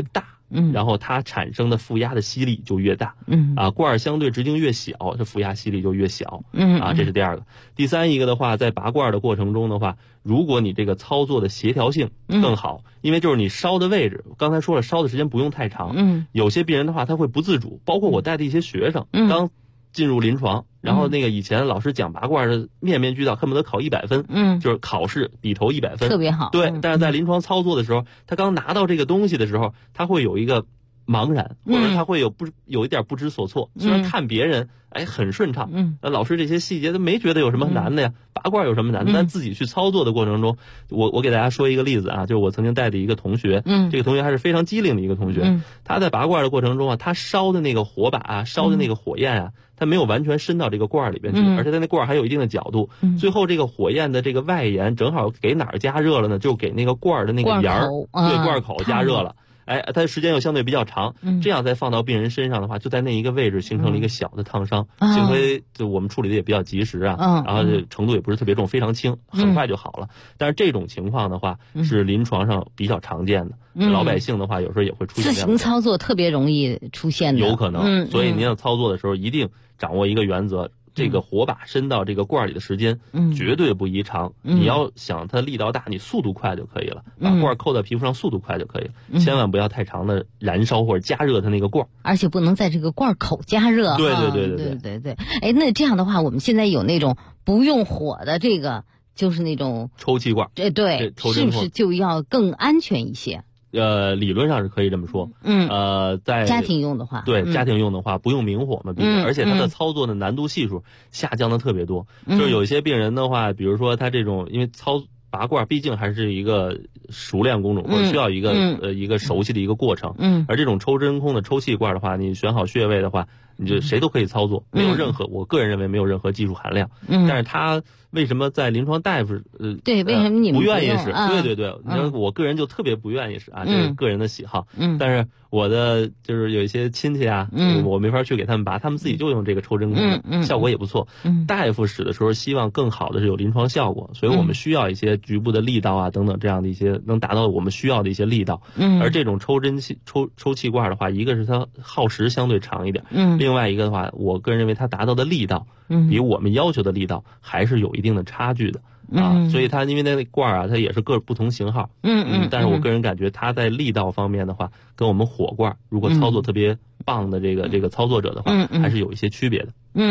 然后它产生的负压的吸力就越大，罐儿相对直径越小，这负压吸力就越小，这是第二个。第三一个的话，在拔罐的过程中的话，如果你这个操作的协调性更好，因为就是你烧的位置，刚才说了，烧的时间不用太长，有些病人的话他会不自主，包括我带的一些学生，刚进入临床，然后那个以前老师讲拔罐是面面俱到，恨不得考100分，就是考试笔头100分， 特别好。 对，但是在临床操作的时候，他刚拿到这个东西的时候，他会有一个茫然，或者他会有一点不知所措。虽然看别人很顺畅，老师这些细节都没觉得有什么难的呀，拔罐有什么难的？但自己去操作的过程中，我给大家说一个例子啊，就是我曾经带的一个同学，这个同学还是非常机灵的一个同学，他在拔罐的过程中啊，他烧的那个火把啊，烧的那个火焰啊，它没有完全伸到这个罐里边去，而且它那罐还有一定的角度，最后这个火焰的这个外沿正好给哪儿加热了呢？就给那个罐的那个沿儿，对，罐口加热了。它时间又相对比较长，这样再放到病人身上的话，就在那一个位置形成了一个小的烫伤。幸亏就我们处理的也比较及时啊，然后程度也不是特别重，非常轻，很快就好了。但是这种情况的话，是临床上比较常见的，老百姓的话有时候也会出现。 自行操作特别容易出现的， 有可能。所以您要操作的时候，一定掌握一个原则。这个火把伸到这个罐里的时间，绝对不宜长。你要想它力道大，你速度快就可以了，把罐扣到皮肤上，速度快就可以了，千万不要太长的燃烧或者加热它那个罐， 而且不能在这个罐口加热。 对。 那这样的话，我们现在有那种不用火的这个，就是那种抽气罐， 对，是不是就要更安全一些？ 理论上是可以这么说。在家庭用的话， 对，家庭用的话不用明火嘛，而且它的操作的难度系数下降的特别多。就是有一些病人的话，比如说他这种，因为拔罐毕竟还是一个熟练工种，或者需要一个熟悉的一个过程。而这种抽真空的抽气罐的话，你选好穴位的话，你就谁都可以操作，没有任何，我个人认为没有任何技术含量。但是它为什么在临床大夫对，为什么你们不愿意使？对，你说我个人就特别不愿意使啊，这是个人的喜好。但是我的就是有一些亲戚啊，我没法去给他们拔，他们自己就用这个抽真空，效果也不错。大夫使的时候希望更好的是有临床效果，所以我们需要一些局部的力道啊等等这样的一些能达到我们需要的一些力道。而这种抽气罐的话，一个是它耗时相对长一点，另外一个的话，我个人认为它达到的力道比我们要求的力道还是有一定的差距的。所以它因为那罐啊，它也是各不同型号，但是我个人感觉它在力道方面的话，跟我们火罐如果操作特别棒的这个操作者的话，还是有一些区别的。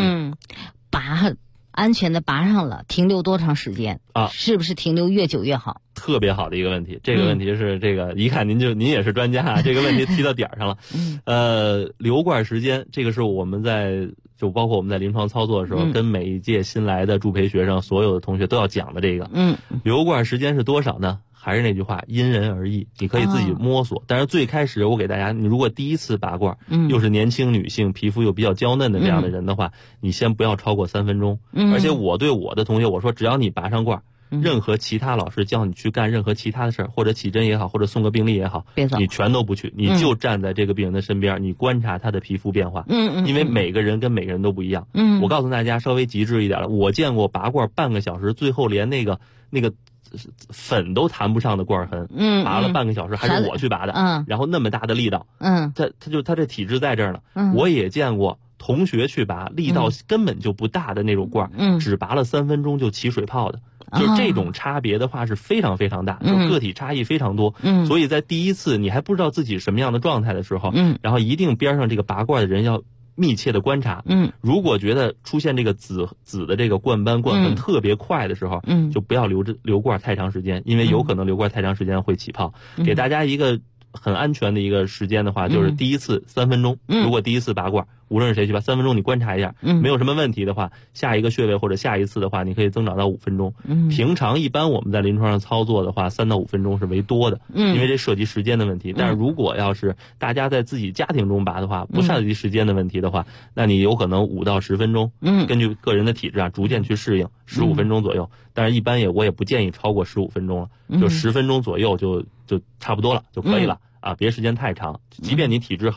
安全的拔上了，停留多长时间啊？是不是停留越久越好？ 特别好的一个问题，这个问题是这个一看您也是专家啊，这个问题提到点上了。留罐时间，这个是我们就包括我们在临床操作的时候，跟每一届新来的助培学生，所有的同学都要讲的这个。留罐时间是多少呢？还是那句话，因人而异，你可以自己摸索。但是最开始我给大家，你如果第一次拔罐，又是年轻女性，皮肤又比较娇嫩的这样的人的话，你先不要超过3分钟。而且我对我的同学我说，只要你拔上罐，任何其他老师叫你去干任何其他的事儿，或者起针也好，或者送个病历也好，你全都不去，你就站在这个病人的身边，你观察他的皮肤变化。因为每个人跟每个人都不一样。我告诉大家稍微极致一点了，我见过拔罐半个小时，最后连那个粉都谈不上的罐痕，拔了半个小时还是我去拔的，然后那么大的力道，他这体质在这儿呢。我也见过同学去拔，力道根本就不大的那种罐，只拔了3分钟就起水泡的。就是这种差别的话是非常非常大，就个体差异非常多。所以在第一次你还不知道自己什么样的状态的时候，然后一定边上这个拔罐的人要密切的观察。如果觉得出现这个紫的这个冠斑冠痕特别快的时候，就不要留罐太长时间，因为有可能留罐太长时间会起泡。给大家一个很安全的一个时间的话，就是第一次3分钟。如果第一次拔罐，无论是谁去拔3分钟，你观察一下，没有什么问题的话，下一个穴位或者下一次的话，你可以增长到5分钟。平常一般我们在临床上操作的话，3到5分钟是为多的，因为这涉及时间的问题。但是如果要是大家在自己家庭中拔的话，不涉及时间的问题的话，那你有可能5到10分钟，根据个人的体质啊，逐渐去适应15分钟左右。但是一般我也不建议超过15分钟了，就10分钟左右就差不多了就可以了。别时间太长，即便你体质好，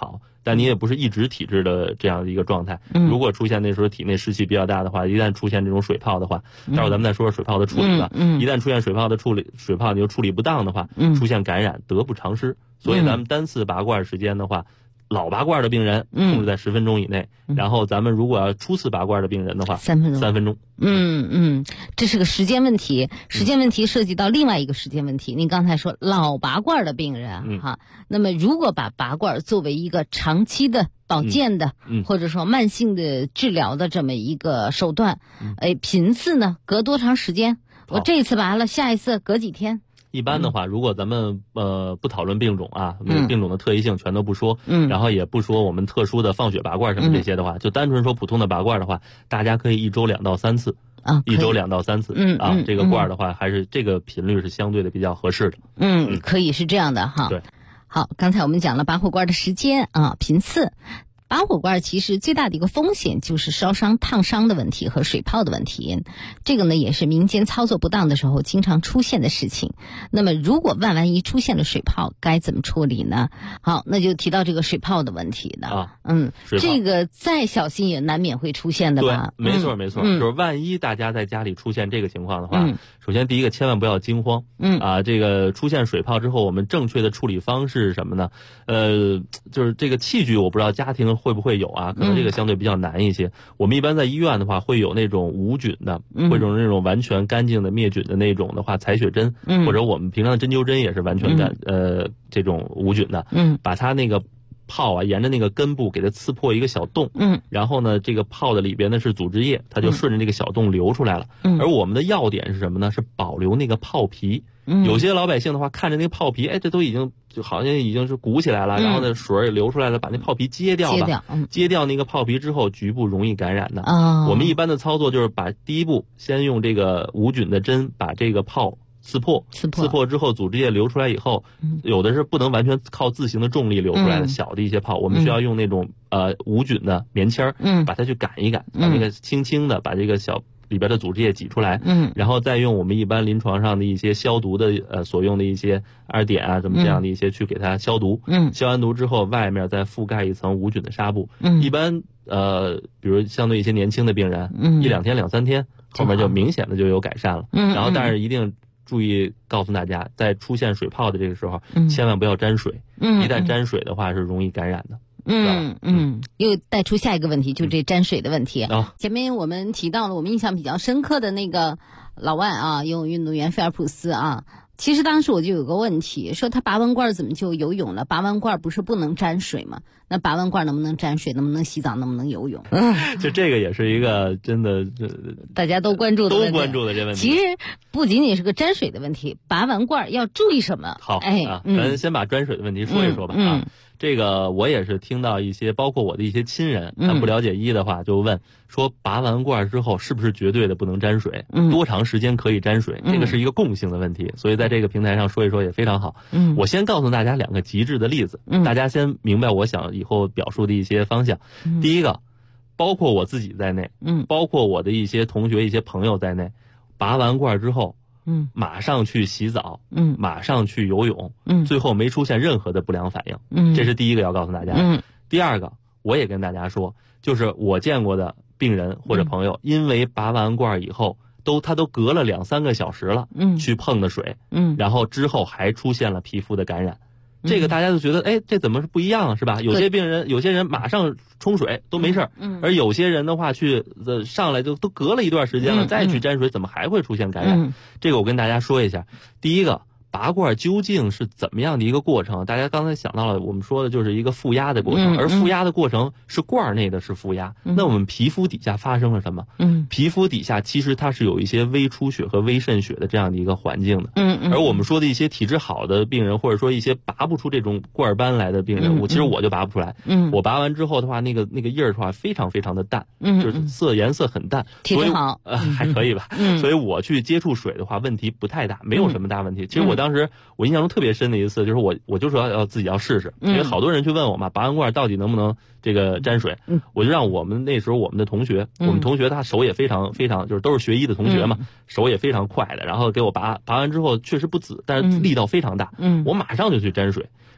但你也不是一直体质的这样的一个状态。如果出现那时候体内湿气比较大的话，一旦出现这种水泡的话，待会儿咱们再说说水泡的处理吧。一旦出现水泡你又处理不当的话，出现感染得不偿失。所以咱们单次拔罐时间的话，老拔罐的病人控制在10分钟以内，然后咱们如果要初次拔罐的病人的话，3分钟。 这是个时间问题，时间问题涉及到另外一个时间问题。您刚才说老拔罐的病人哈，那么如果把拔罐作为一个长期的保健的，或者说慢性的治疗的这么一个手段，频次呢隔多长时间？我这一次拔了，下一次隔几天？ 一般的话，如果咱们不讨论病种啊，病种的特异性全都不说，然后也不说我们特殊的放血拔罐什么这些的话，就单纯说普通的拔罐的话，大家可以1周2到3次。1周2到3次这个罐的话，还是这个频率是相对的比较合适的。 可以是这样的哈。 对， 好，刚才我们讲了拔火罐的时间啊、频次。拔火罐其实最大的一个风险就是烧伤、烫伤的问题和水泡的问题，这个呢也是民间操作不当的时候经常出现的事情。那么如果万一出现了水泡，该怎么处理呢？好，那就提到这个水泡的问题了。这个再小心也难免会出现的吧？ 对，没错。就是万一大家在家里出现这个情况的话，首先第一个千万不要惊慌。这个出现水泡之后，我们正确的处理方式是什么呢？就是这个器具，我不知道家庭会不会有啊？可能这个相对比较难一些。我们一般在医院的话，会有那种无菌的，或者那种完全干净的灭菌的那种的话，采血针，或者我们平常的针灸针也是完全这种无菌的。把它那个泡啊，沿着那个根部给它刺破一个小洞，然后呢，这个泡的里边呢是组织液，它就顺着这个小洞流出来了。而我们的要点是什么呢？是保留那个泡皮。有些老百姓的话，看着那个泡皮，这都已经就好像已经是鼓起来了，然后呢水也流出来了，把那泡皮揭掉了，揭掉那个泡皮之后，局部容易感染的。我们一般的操作就是把第一步先用这个无菌的针把这个泡刺破之后，组织液流出来以后，有的是不能完全靠自行的重力流出来的小的一些泡，我们需要用那种无菌的棉签把它去擀一擀，把那个轻轻的把这个小里边的组织液挤出来，然后再用我们一般临床上的一些消毒的所用的一些2点啊什么这样的一些去给它消毒。消完毒之后，外面再覆盖一层无菌的纱布。一般比如相对一些年轻的病人，1-2天、2-3天，后面就明显的就有改善了。然后但是一定注意告诉大家，在出现水泡的这个时候，千万不要沾水。一旦沾水的话，是容易感染的。 又带出下一个问题，就是这沾水的问题。前面我们提到了我们印象比较深刻的那个老外啊，游泳运动员菲尔普斯啊。其实当时我就有个问题，说他拔完罐怎么就游泳了？拔完罐不是不能沾水吗？那拔完罐能不能沾水？能不能洗澡？能不能游泳？ 就这个也是一个真的大家都关注的问题。 这问题。 其实不仅仅是个沾水的问题，拔完罐要注意什么？ 好，咱先把沾水的问题说一说吧。这个我也是听到一些，包括我的一些亲人，他不了解医的话，就问说，拔完罐之后是不是绝对的不能沾水？多长时间可以沾水？这个是一个共性的问题，所以在这个平台上说一说也非常好。我先告诉大家2个极致的例子，大家先明白我想以后表述的一些方向。第一个，包括我自己在内，包括我的一些同学、一些朋友在内，拔完罐之后，马上去洗澡，马上去游泳，最后没出现任何的不良反应，这是第一个要告诉大家。第二个，我也跟大家说，就是我见过的病人或者朋友，因为拔完罐以后，他都隔了2-3个小时了，去碰的水，然后之后还出现了皮肤的感染。这个大家就觉得，这怎么是不一样是吧？有些病人，有些人马上冲水都没事儿，而有些人的话去上来就都隔了一段时间了，再去沾水，怎么还会出现感染？这个我跟大家说一下。第一个，拔罐究竟是怎么样的一个过程？大家刚才想到了，我们说的就是一个负压的过程，而负压的过程是罐内的是负压，那我们皮肤底下发生了什么？皮肤底下其实它是有一些微出血和微渗血的这样的一个环境的。而我们说的一些体质好的病人，或者说一些拔不出这种罐斑来的病人，其实我就拔不出来。我拔完之后的话，那个印儿的话非常非常的淡，就是颜色很淡， 体质好， 还可以吧。所以我去接触水的话，问题不太大，没有什么大问题。其实当时我印象中特别深的一次，就是我就说要自己要试试，因为好多人去问我嘛，拔完罐到底能不能这个沾水？我就让我们那时候我们的同学，我们同学他手也非常非常，就是都是学医的同学嘛，手也非常快的，然后给我拔完之后确实不紫，但是力道非常大，我马上就去沾水。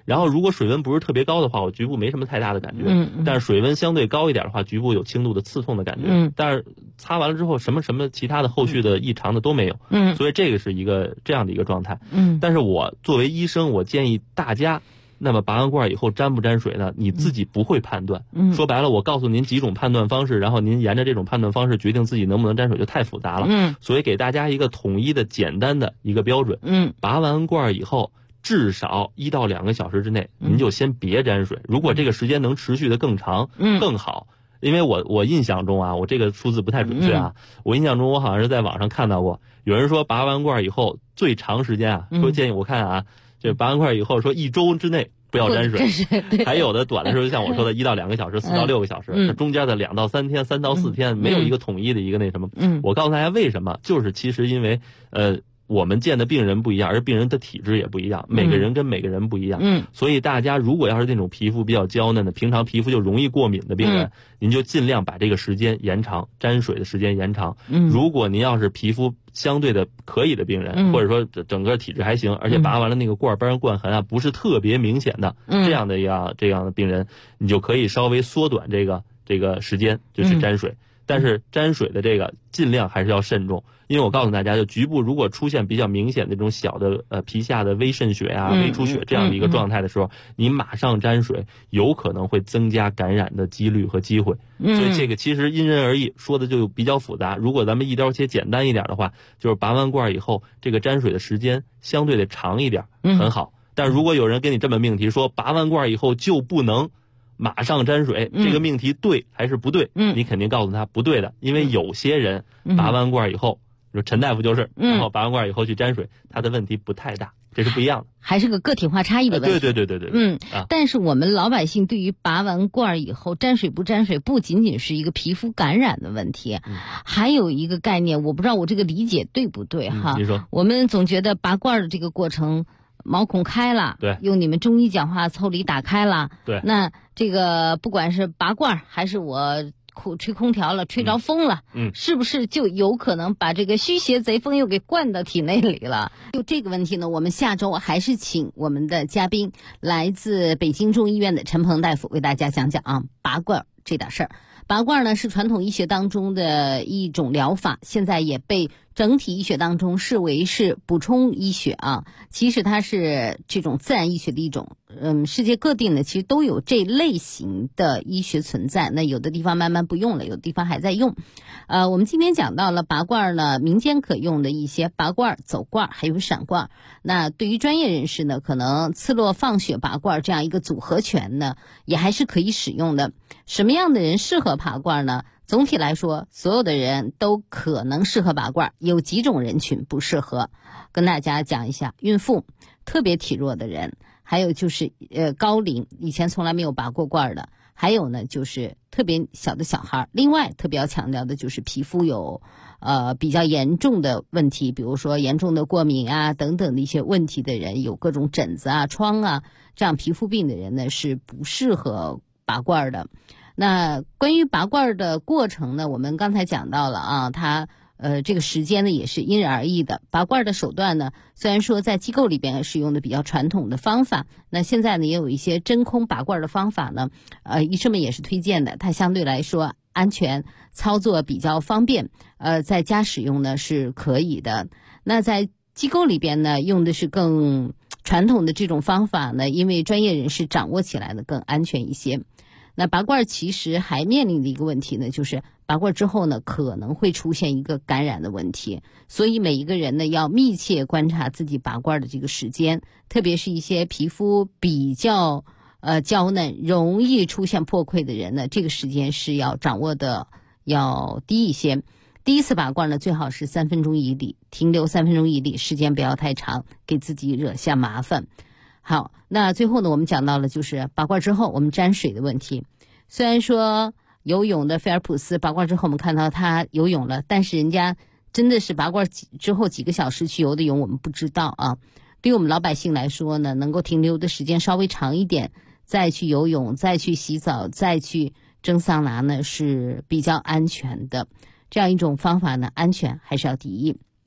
然后如果水温不是特别高的话，我局部没什么太大的感觉。但是水温相对高一点的话，局部有轻度的刺痛的感觉。但是擦完了之后，什么其他的后续的异常的都没有。所以这个是一个这样的一个状态。但是我作为医生，我建议大家，那么拔完罐以后沾不沾水呢？你自己不会判断。说白了，我告诉您几种判断方式，然后您沿着这种判断方式决定自己能不能沾水，就太复杂了。所以给大家一个统一的简单的一个标准。拔完罐以后，至少1到2个小时之内，您就先别沾水。如果这个时间能持续的更长，更好。因为我印象中啊，我这个数字不太准确啊，我印象中我好像是在网上看到过，有人说拔完罐以后最长时间啊，说建议我看啊，这拔完罐以后说1周之内不要沾水，还有的短的时候像我说的1到2个小时，4到6个小时，这中间的2到3天、3到4天没有一个统一的一个那什么。我告诉大家为什么，就是其实因为我们见的病人不一样，而病人的体质也不一样，每个人跟每个人不一样。所以大家如果要是那种皮肤比较娇嫩的，平常皮肤就容易过敏的病人，您就尽量把这个时间延长，沾水的时间延长。如果您要是皮肤相对的可以的病人，或者说整个体质还行，而且拔完了那个罐瘢灌痕啊不是特别明显的，这样的病人，你就可以稍微缩短这个时间，就是沾水。但是沾水的这个尽量还是要慎重，因为我告诉大家，就局部如果出现比较明显的这种小的皮下的微渗血啊、微出血这样的一个状态的时候，你马上沾水，有可能会增加感染的几率和机会。所以这个其实因人而异，说的就比较复杂。如果咱们一刀切简单一点的话，就是拔完罐以后，这个沾水的时间相对的长一点，很好。但如果有人跟你这么命题说，拔完罐以后就不能马上沾水，这个命题对还是不对？你肯定告诉他不对的，因为有些人拔完罐以后，说陈大夫就是，然后拔完罐以后去沾水，他的问题不太大，这是不一样的， 还是个个体化差异的问题。 对。 但是我们老百姓对于拔完罐以后沾水不沾水，不仅仅是一个皮肤感染的问题，还有一个概念，我不知道我这个理解对不对哈？ 你说， 我们总觉得拔罐的这个过程，毛孔开了， 对， 用你们中医讲话，腠理打开了， 对， 那这个不管是拔罐还是我吹空调了，吹着风了，是不是就有可能把这个虚邪贼风又给灌到体内里了？就这个问题呢，我们下周还是请我们的嘉宾，来自北京中医院的陈鹏大夫为大家讲讲啊，拔罐这点事儿。拔罐呢是传统医学当中的一种疗法，现在也被整体医学当中视为是补充医学啊。其实它是这种自然医学的一种，世界各地呢其实都有这类型的医学存在。那有的地方慢慢不用了，有的地方还在用。我们今天讲到了拔罐呢，民间可用的一些拔罐、走罐还有闪罐。那对于专业人士呢，可能刺络放血拔罐这样一个组合拳呢，也还是可以使用的。什么样的人适合拔罐呢？总体来说，所有的人都可能适合拔罐，有几种人群不适合，跟大家讲一下：孕妇、特别体弱的人，还有就是高龄，以前从来没有拔过罐的，还有呢就是特别小的小孩。另外特别要强调的就是皮肤有比较严重的问题，比如说严重的过敏啊等等的一些问题的人，有各种疹子啊、疮啊这样皮肤病的人呢是不适合拔罐的。那关于拔罐的过程呢，我们刚才讲到了啊，它这个时间呢也是因人而异的。拔罐的手段呢，虽然说在机构里边是用的比较传统的方法，那现在呢也有一些真空拔罐的方法呢，医生们也是推荐的，它相对来说安全，操作比较方便，在家使用呢是可以的。那在机构里边呢，用的是更传统的这种方法呢，因为专业人士掌握起来呢更安全一些。那拔罐其实还面临的一个问题呢，就是拔罐之后呢可能会出现一个感染的问题，所以每一个人呢要密切观察自己拔罐的这个时间，特别是一些皮肤比较娇嫩，容易出现破溃的人呢，这个时间是要掌握的要低一些。第一次拔罐呢，最好是3分钟以里，停留3分钟以里，时间不要太长，给自己惹下麻烦。好，那最后呢，我们讲到了就是拔罐之后我们沾水的问题。虽然说游泳的菲尔普斯拔罐之后我们看到他游泳了，但是人家真的是拔罐之后几个小时去游的泳，我们不知道啊。对于我们老百姓来说呢，能够停留的时间稍微长一点，再去游泳，再去洗澡，再去蒸桑拿呢是比较安全的。这样一种方法呢，安全还是要第一。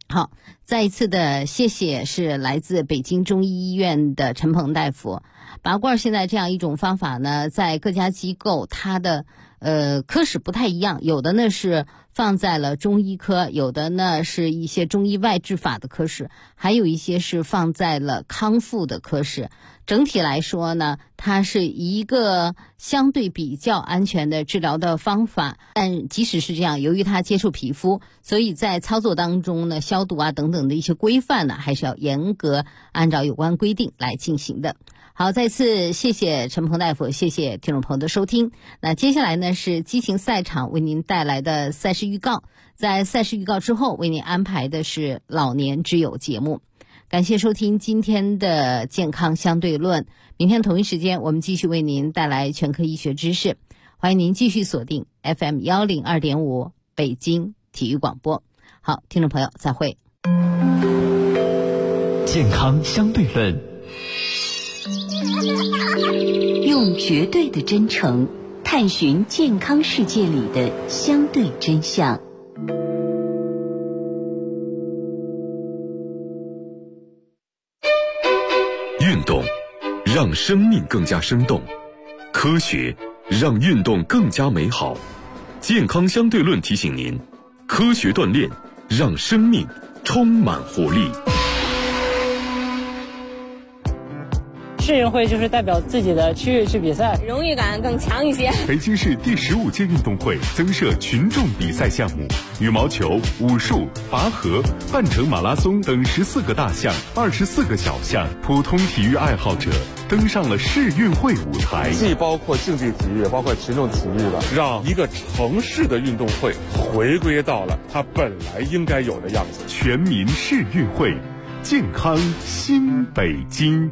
好，再一次的谢谢是来自北京中医医院的陈鹏大夫。拔罐现在这样一种方法呢，在各家机构它的科室不太一样，有的呢是放在了中医科，有的呢是一些中医外治法的科室，还有一些是放在了康复的科室。整体来说呢，它是一个相对比较安全的治疗的方法，但即使是这样，由于它接触皮肤，所以在操作当中呢，消毒啊等等的一些规范呢，还是要严格按照有关规定来进行的。好，再次谢谢陈鹏大夫，谢谢听众朋友的收听。那接下来呢是激情赛场为您带来的赛事预告，在赛事预告之后为您安排的是老年之友节目。感谢收听今天的健康相对论，明天同一时间我们继续为您带来全科医学知识，欢迎您继续锁定 FM102.5 北京体育广播。好，听众朋友再会。 健康相对论， 用绝对的真诚探寻健康世界里的相对真相。 运动让生命更加生动，科学让运动更加美好。健康相对论提醒您，科学锻炼让生命充满活力。 世运会就是代表自己的区域去比赛，荣誉感更强一些。 北京市第15届运动会增设群众比赛项目，羽毛球、武术、拔河、半程马拉松等14个大项、24个小项，普通体育爱好者登上了世运会舞台。 既包括竞技体育，也包括群众体育了，让一个城市的运动会回归到了它本来应该有的样子。 全民世运会，健康新北京。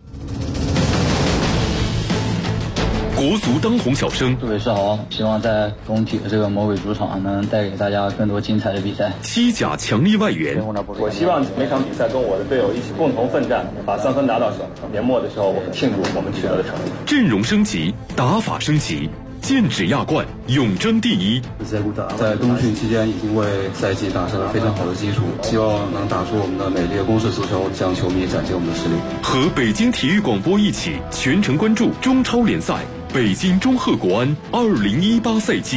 国足当红小生杜伟世豪希望在工体的这个魔鬼主场能带给大家更多精彩的比赛。 西甲强力外援， 我希望每场比赛跟我的队友一起共同奋战，把3分拿到手。年末的时候，我们庆祝我们取得的成绩。 阵容升级，打法升级，剑指亚冠，永争第一。 在冬训期间已经为赛季打下了非常好的基础，希望能打出我们的美丽的攻势足球，向球迷展现我们的实力。 和北京体育广播一起全程关注中超联赛北京中赫国安2018赛季。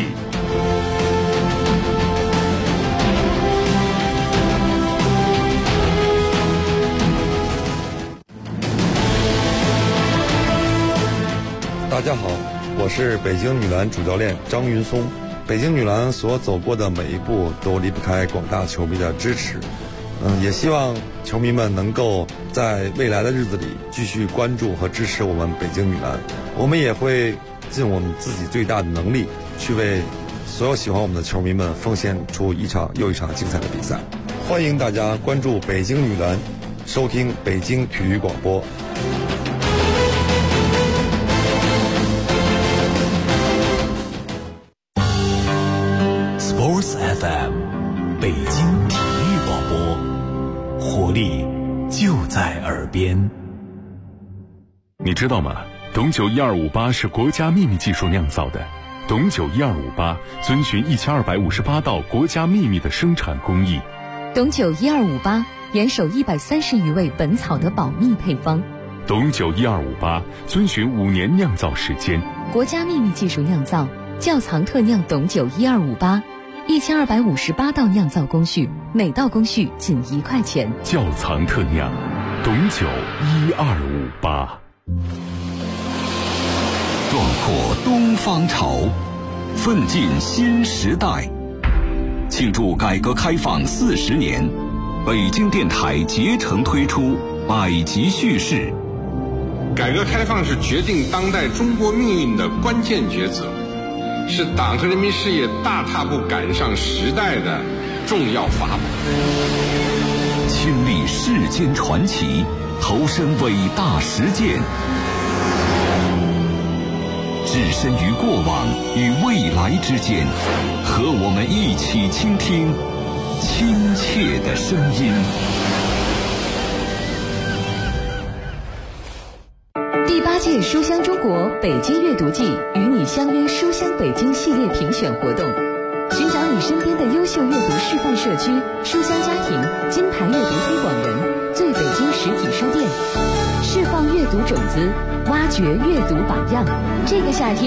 大家好，我是北京女篮主教练张云松。北京女篮所走过的每一步都离不开广大球迷的支持。也希望球迷们能够在未来的日子里继续关注和支持我们北京女篮。我们也会尽我们自己最大的能力，去为所有喜欢我们的球迷们奉献出一场又一场精彩的比赛。欢迎大家关注北京女篮，收听北京体育广播。 Sports FM， 北京体育广播，活力就在耳边。 你知道吗？董酒1258是国家秘密技术酿造的。董酒1258遵循1258道国家秘密的生产工艺。 董酒1258严守130余味本草的保密配方。 董酒1258遵循5年酿造时间。 国家秘密技术酿造，窖藏特酿董酒1258，1258道酿造工序，每道工序仅1块钱。 窖藏特酿，董酒1258。 壮阔东方潮，奋进新时代。庆祝改革开放40年，北京电台竭诚推出百集叙事。 改革开放是决定当代中国命运的关键抉择，是党和人民事业大踏步赶上时代的重要法宝。 亲历世间传奇，投身伟大实践，置身于过往与未来之间，和我们一起倾听亲切的声音。 第8届书香中国北京阅读季与你相约书香北京系列评选活动，寻找你你身边的优秀阅读示范社区、书香家庭、金牌阅读推广人、最北京实体书店，释放阅读种子，挖掘阅读榜样。这个夏天